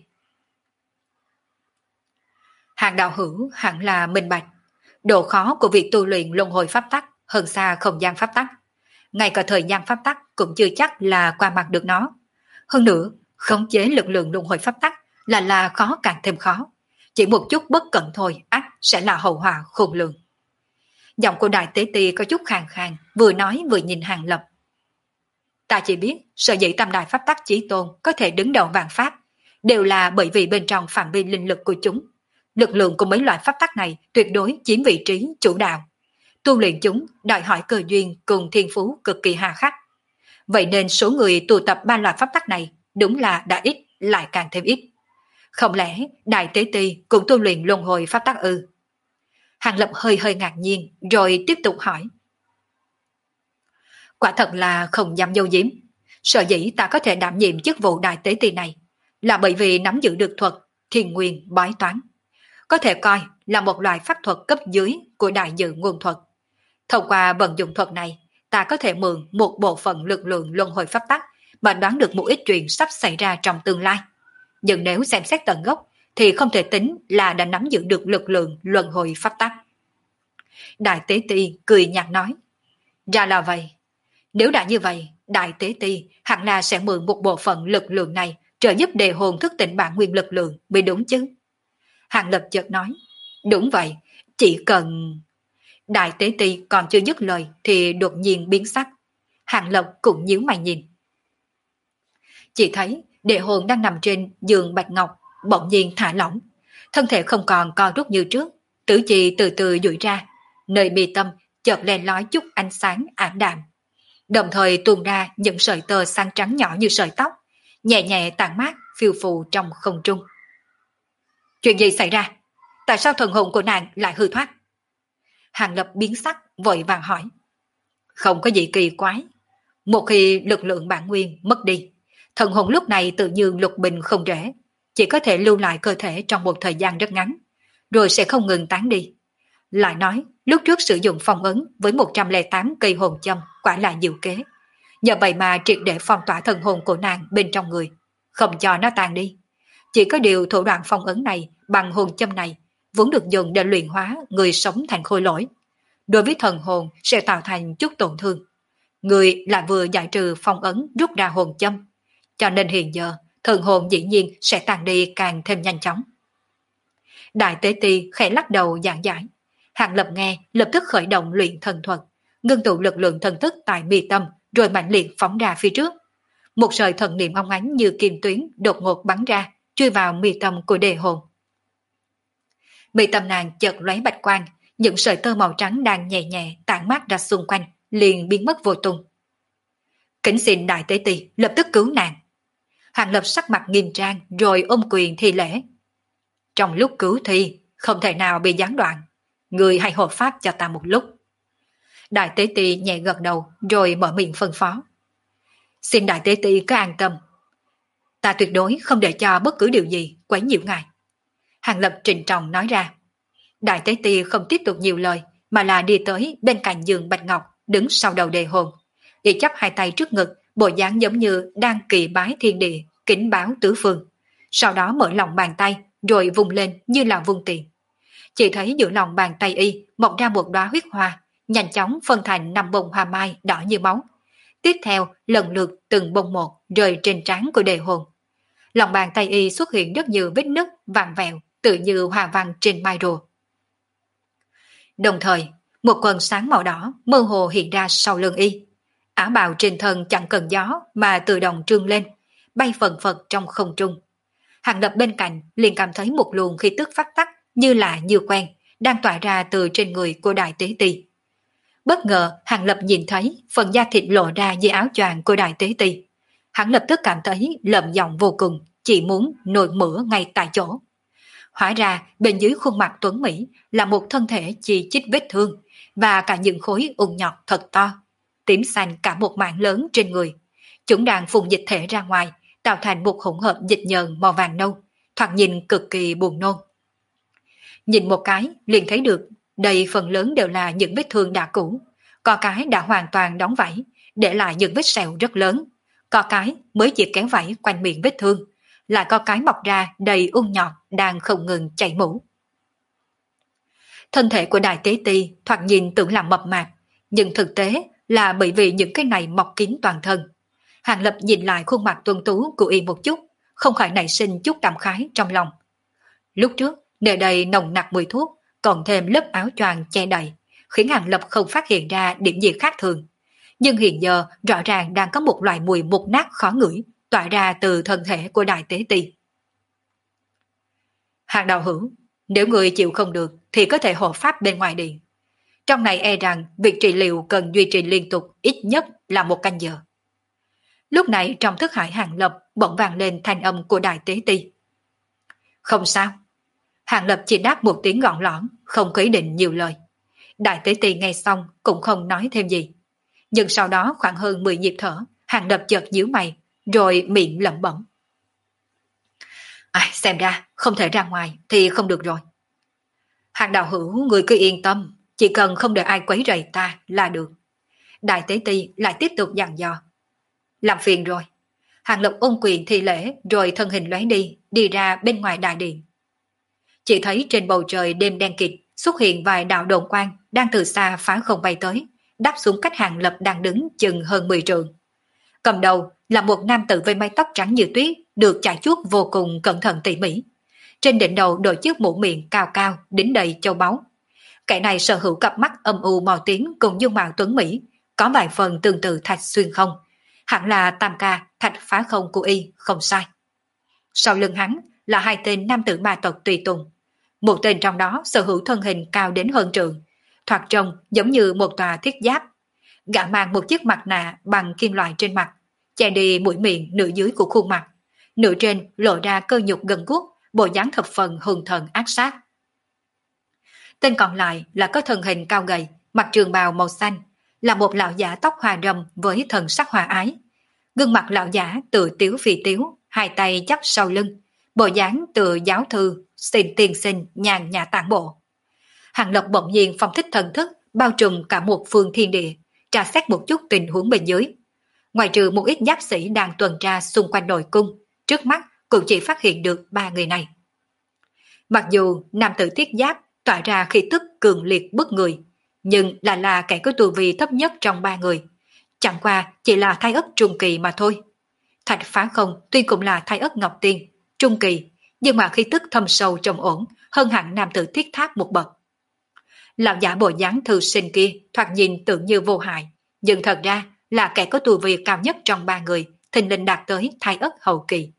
[SPEAKER 1] Hàng đạo hữu hẳn là minh bạch. Độ khó của việc tu luyện luân hồi pháp tắc hơn xa không gian pháp tắc. ngay cả thời gian pháp tắc cũng chưa chắc là qua mặt được nó. Hơn nữa, khống chế lực lượng luân hồi pháp tắc là khó càng thêm khó. Chỉ một chút bất cẩn thôi, ắt sẽ là hậu họa khôn lường. Giọng của đại tế ti có chút khàn khàn, vừa nói vừa nhìn Hàng Lập. Ta chỉ biết, sở dĩ tam đại pháp tắc chí tôn có thể đứng đầu vạn pháp, đều là bởi vì bên trong phạm vi linh lực của chúng. Lực lượng của mấy loại pháp tắc này tuyệt đối chiếm vị trí chủ đạo. Tu luyện chúng đòi hỏi cơ duyên cùng thiên phú cực kỳ hà khắc. Vậy nên số người tụ tập ba loại pháp tắc này đúng là đã ít lại càng thêm ít. Không lẽ đại tế ti cũng tu luyện luân hồi pháp tắc ư? Hàng Lập hơi hơi ngạc nhiên rồi tiếp tục hỏi. Quả thật là không dám dâu diếm. Sở dĩ ta có thể đảm nhiệm chức vụ đại tế ti này là bởi vì nắm giữ được thuật thiên nguyên bói toán. Có thể coi là một loại pháp thuật cấp dưới của đại dự nguồn thuật. Thông qua vận dụng thuật này, ta có thể mượn một bộ phận lực lượng luân hồi pháp tắc mà đoán được một ít chuyện sắp xảy ra trong tương lai. Nhưng nếu xem xét tận gốc thì không thể tính là đã nắm giữ được lực lượng luân hồi pháp tắc. Đại tế ti cười nhạt nói. Ra là vậy. Nếu đã như vậy, đại tế ti hẳn là sẽ mượn một bộ phận lực lượng này trợ giúp đề hồn thức tỉnh bản nguyên lực lượng mới đúng chứ. Hàng Lập chợt nói. Đúng vậy, chỉ cần... Đại tế ti còn chưa dứt lời thì đột nhiên biến sắc. Hàng Lập cũng nhíu mày nhìn. Chỉ thấy đệ hồn đang nằm trên giường bạch ngọc bỗng nhiên thả lỏng, thân thể không còn co rút như trước, tứ chi từ từ duỗi ra, nơi mi tâm chợt len lói chút ánh sáng ảm đạm, đồng thời tuôn ra những sợi tơ xanh trắng nhỏ như sợi tóc, nhẹ nhẹ tản mát phiêu phù trong không trung. Chuyện gì xảy ra? Tại sao thần hồn của nàng lại hư thoát? Hàng Lập biến sắc vội vàng hỏi. Không có gì kỳ quái. Một khi lực lượng bản nguyên mất đi, thần hồn lúc này tự như lục bình không rễ, chỉ có thể lưu lại cơ thể trong một thời gian rất ngắn, rồi sẽ không ngừng tán đi. Lại nói, lúc trước sử dụng phong ấn với 108 cây hồn châm quả là diệu kế. Nhờ vậy mà triệt để phong tỏa thần hồn của nàng bên trong người, không cho nó tan đi. Chỉ có điều thủ đoạn phong ấn này bằng hồn châm này vốn được dùng để luyện hóa người sống thành khôi lỗi. Đối với thần hồn sẽ tạo thành chút tổn thương. Người lại vừa giải trừ phong ấn rút ra hồn châm, cho nên hiện giờ thần hồn dĩ nhiên sẽ tan đi càng thêm nhanh chóng. Đại tế ti khẽ lắc đầu giảng giải. Hàng Lập nghe lập tức khởi động luyện thần thuật, ngưng tụ lực lượng thần thức tại mi tâm rồi mạnh liệt phóng ra phía trước. Một sợi thần niệm óng ánh như kim tuyến đột ngột bắn ra, chui vào mi tâm của đề hồn. Mi tâm nàng chợt lóe bạch quang, những sợi tơ màu trắng đang nhẹ nhẹ tản mát ra xung quanh, liền biến mất vô tung. Kính xin đại tế ti lập tức cứu nàng. Hàng Lập sắc mặt nghiêm trang rồi ôm quyền thi lễ. Trong lúc cứu thi, không thể nào bị gián đoạn. Người hãy hộ pháp cho ta một lúc. Đại tế ti nhẹ gật đầu rồi mở miệng phân phó. Xin đại tế ti cứ an tâm. Ta tuyệt đối không để cho bất cứ điều gì quấy nhiễu ngài. Hàng Lập trịnh trọng nói ra. Đại tế ti không tiếp tục nhiều lời mà là đi tới bên cạnh giường bạch ngọc đứng sau đầu đề hồn. Y chắp hai tay trước ngực, bộ dáng giống như đang kỳ bái thiên địa, kính báo tứ phương. Sau đó mở lòng bàn tay rồi vung lên như là vung tiền. Chỉ thấy giữa lòng bàn tay y mọc ra một đóa huyết hoa, nhanh chóng phân thành 5 bông hoa mai đỏ như máu. Tiếp theo lần lượt từng bông một rơi trên trán của đề hồn. Lòng bàn tay y xuất hiện rất nhiều vết nứt vàng vẹo, tự như hoa văn trên mai rùa. Đồng thời, một quần sáng màu đỏ mơ hồ hiện ra sau lưng y. Áo bào trên thân chẳng cần gió mà tự động trương lên, bay phần phật trong không trung. Hàng Lập bên cạnh liền cảm thấy một luồng khí tức phát tắc như lạ như quen đang tỏa ra từ trên người của đại tế ti. Bất ngờ Hàng Lập nhìn thấy phần da thịt lộ ra dưới áo choàng của đại tế ti. Hắn lập tức cảm thấy lợm giọng vô cùng, chỉ muốn nổi mửa ngay tại chỗ. Hóa ra bên dưới khuôn mặt tuấn mỹ là một thân thể chi chít vết thương và cả những khối ung nhọt thật to, tím xanh cả một mảng lớn trên người. Chúng đang phun dịch thể ra ngoài, tạo thành một hỗn hợp dịch nhờn màu vàng nâu, thoạt nhìn cực kỳ buồn nôn. Nhìn một cái liền thấy được đây phần lớn đều là những vết thương đã cũ, có cái đã hoàn toàn đóng vảy, để lại những vết sẹo rất lớn, có cái mới chỉ kéo vảy quanh miệng vết thương, lại có cái mọc ra đầy ung nhọt đang không ngừng chảy mũ. Thân thể của đại tế ti thoạt nhìn tưởng là mập mạp, nhưng thực tế là bởi vì những cái này mọc kín toàn thân. Hàng Lập nhìn lại khuôn mặt tuấn tú của y một chút, không khỏi nảy sinh chút cảm khái trong lòng. Lúc trước, nơi đây nồng nặc mùi thuốc, còn thêm lớp áo choàng che đậy, khiến Hàng Lập không phát hiện ra điểm gì khác thường. Nhưng hiện giờ rõ ràng đang có một loại mùi mục nát khó ngửi tỏa ra từ thân thể của Đại Tế Ti. Hàng đạo hữu, nếu người chịu không được thì có thể hộ pháp bên ngoài điện. Trong này e rằng việc trị liệu cần duy trì liên tục ít nhất là 1 canh giờ. Lúc này trong thức hải Hàng Lập bỗng vang lên thanh âm của Đại Tế Ti. Không sao. Hàng Lập chỉ đáp một tiếng gọn lõn, không có ý định nhiều lời. Đại Tế Ti nghe xong cũng không nói thêm gì. Nhưng sau đó khoảng hơn 10 nhịp thở, Hàng Lập chợt nhíu mày, rồi miệng lẩm bẩm. Xem ra không thể ra ngoài thì không được rồi. Hàng đạo hữu, người cứ yên tâm, chỉ cần không để ai quấy rầy ta là được. Đại Tế Ti lại tiếp tục dặn dò. Làm phiền rồi. Hàng Lập ôn quyền thi lễ rồi thân hình lóe đi ra bên ngoài đại điện. Chỉ thấy trên bầu trời đêm đen kịt xuất hiện vài đạo đồn quang đang từ xa phá không bay tới, đáp xuống cách Hàng Lập đang đứng chừng hơn 10 trượng. Cầm đầu là một nam tử với mái tóc trắng như tuyết, được chải chuốt vô cùng cẩn thận tỉ mỉ. Trên đỉnh đầu đội chiếc mũ miệng cao cao đính đầy châu báu. Kẻ này sở hữu cặp mắt âm u màu tím cùng dung mạo tuấn mỹ, có vài phần tương tự Thạch Xuyên Không, hẳn là tam ca Thạch Phá Không của y, không sai. Sau lưng hắn là 2 tên nam tử ma tộc tùy tùng. Một tên trong đó sở hữu thân hình cao đến hơn trượng, thoạt trông giống như một tòa thiết giáp. Gã mang một chiếc mặt nạ bằng kim loại trên mặt, che đi mũi miệng nửa dưới của khuôn mặt, nửa trên lộ ra cơ nhục gần guốc, bộ dáng thập phần hung thần ác sát. Tên còn lại là có thân hình cao gầy, mặc trường bào màu xanh, là một lão giả tóc hoa râm với thần sắc hòa ái. Gương mặt lão giả tự tiếu phi tiếu, 2 tay chắp sau lưng, bộ dáng tự giáo thư, xin tiên sinh nhàn nhã tản bộ. Hàng Lập bỗng nhiên phong thích thần thức, bao trùm cả một phương thiên địa, tra xét một chút tình huống bên dưới. Ngoài trừ một ít giáp sĩ đang tuần tra xung quanh nội cung, trước mắt cũng chỉ phát hiện được 3 người này. Mặc dù nam tử thiết giáp tỏa ra khí tức cường liệt bức người, nhưng là kẻ có tu vi thấp nhất trong 3 người. Chẳng qua chỉ là thái ất trung kỳ mà thôi. Thạch Phá Không tuy cũng là thái ất ngọc tiên, trung kỳ, nhưng mà khí tức thâm sâu trầm ổn hơn hẳn nam tử thiết tháp một bậc. Lão giả bộ dáng thư sinh kia thoạt nhìn tưởng như vô hại, nhưng thật ra là kẻ có tu vi cao nhất trong 3 người, thình lình đạt tới thái ất hậu kỳ.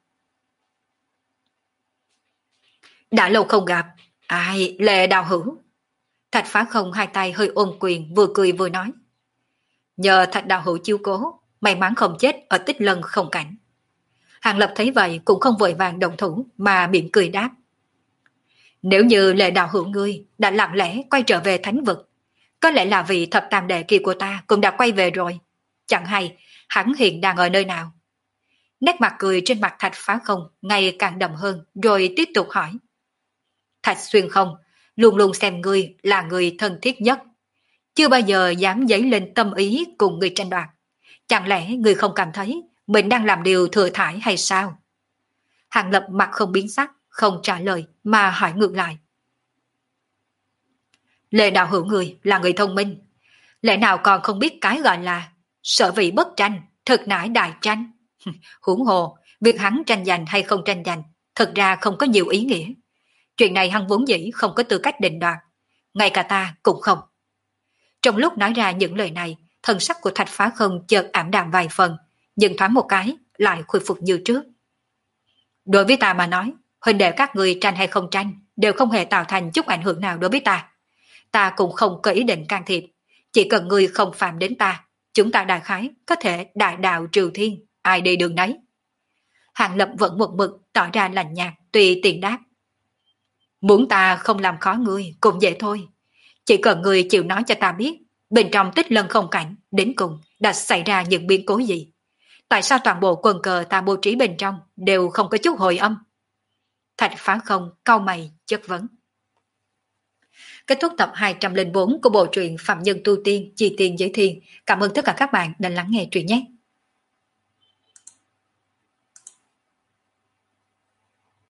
[SPEAKER 1] Đã lâu không gặp, Lệ đạo hữu. Thạch Phá Không 2 tay hơi ôm quyền, vừa cười vừa nói. Nhờ Thạch đạo hữu chiếu cố, may mắn không chết ở Tích Lân không cảnh. Hàng Lập thấy vậy cũng không vội vàng động thủ mà mỉm cười đáp. Nếu như Lệ đạo hữu ngươi đã lặng lẽ quay trở về thánh vực, có lẽ là vì thập tam đệ kia của ta cũng đã quay về rồi. Chẳng hay hắn hiện đang ở nơi nào. Nét mặt cười trên mặt Thạch Phá Không ngày càng đậm hơn, rồi tiếp tục hỏi. Thạch Xuyên Không luôn luôn xem ngươi là người thân thiết nhất, chưa bao giờ dám dấy lên tâm ý cùng người tranh đoạt. Chẳng lẽ ngươi không cảm thấy mình đang làm điều thừa thải hay sao? Hàng Lập mặt không biến sắc, không trả lời mà hỏi ngược lại. Lệ đạo hữu người là người thông minh, lẽ nào còn không biết cái gọi là sở vị bất tranh, thực nãi đại tranh. Huống hồ, việc hắn tranh giành hay không tranh giành, thật ra không có nhiều ý nghĩa. Chuyện này hắn vốn dĩ không có tư cách định đoạt, ngay cả ta cũng không. Trong lúc nói ra những lời này, thần sắc của Thạch Phá Không chợt ảm đạm vài phần, nhưng thoáng một cái lại khôi phục như trước. Đối với ta mà nói, huynh đệ các người tranh hay không tranh đều không hề tạo thành chút ảnh hưởng nào đối với ta. Ta cũng không có ý định can thiệp, chỉ cần ngươi không phạm đến ta, chúng ta đại khái có thể đại đạo trừ thiên, ai đi đường nấy. Hàng Lập vẫn một mực tỏ ra lạnh nhạt, tùy tiện đáp. Muốn ta không làm khó ngươi cũng dễ thôi. Chỉ cần ngươi chịu nói cho ta biết, bên trong Tích Lân không cảnh đến cùng đã xảy ra những biến cố gì. Tại sao toàn bộ quần cờ ta bố trí bên trong đều không có chút hồi âm? Thạch Phá Không cau mày chất vấn. Kết thúc tập 204 của bộ truyện Phạm Nhân Tu Tiên Chi Tiên Giới Thiên. Cảm ơn tất cả các bạn đã lắng nghe truyện nhé.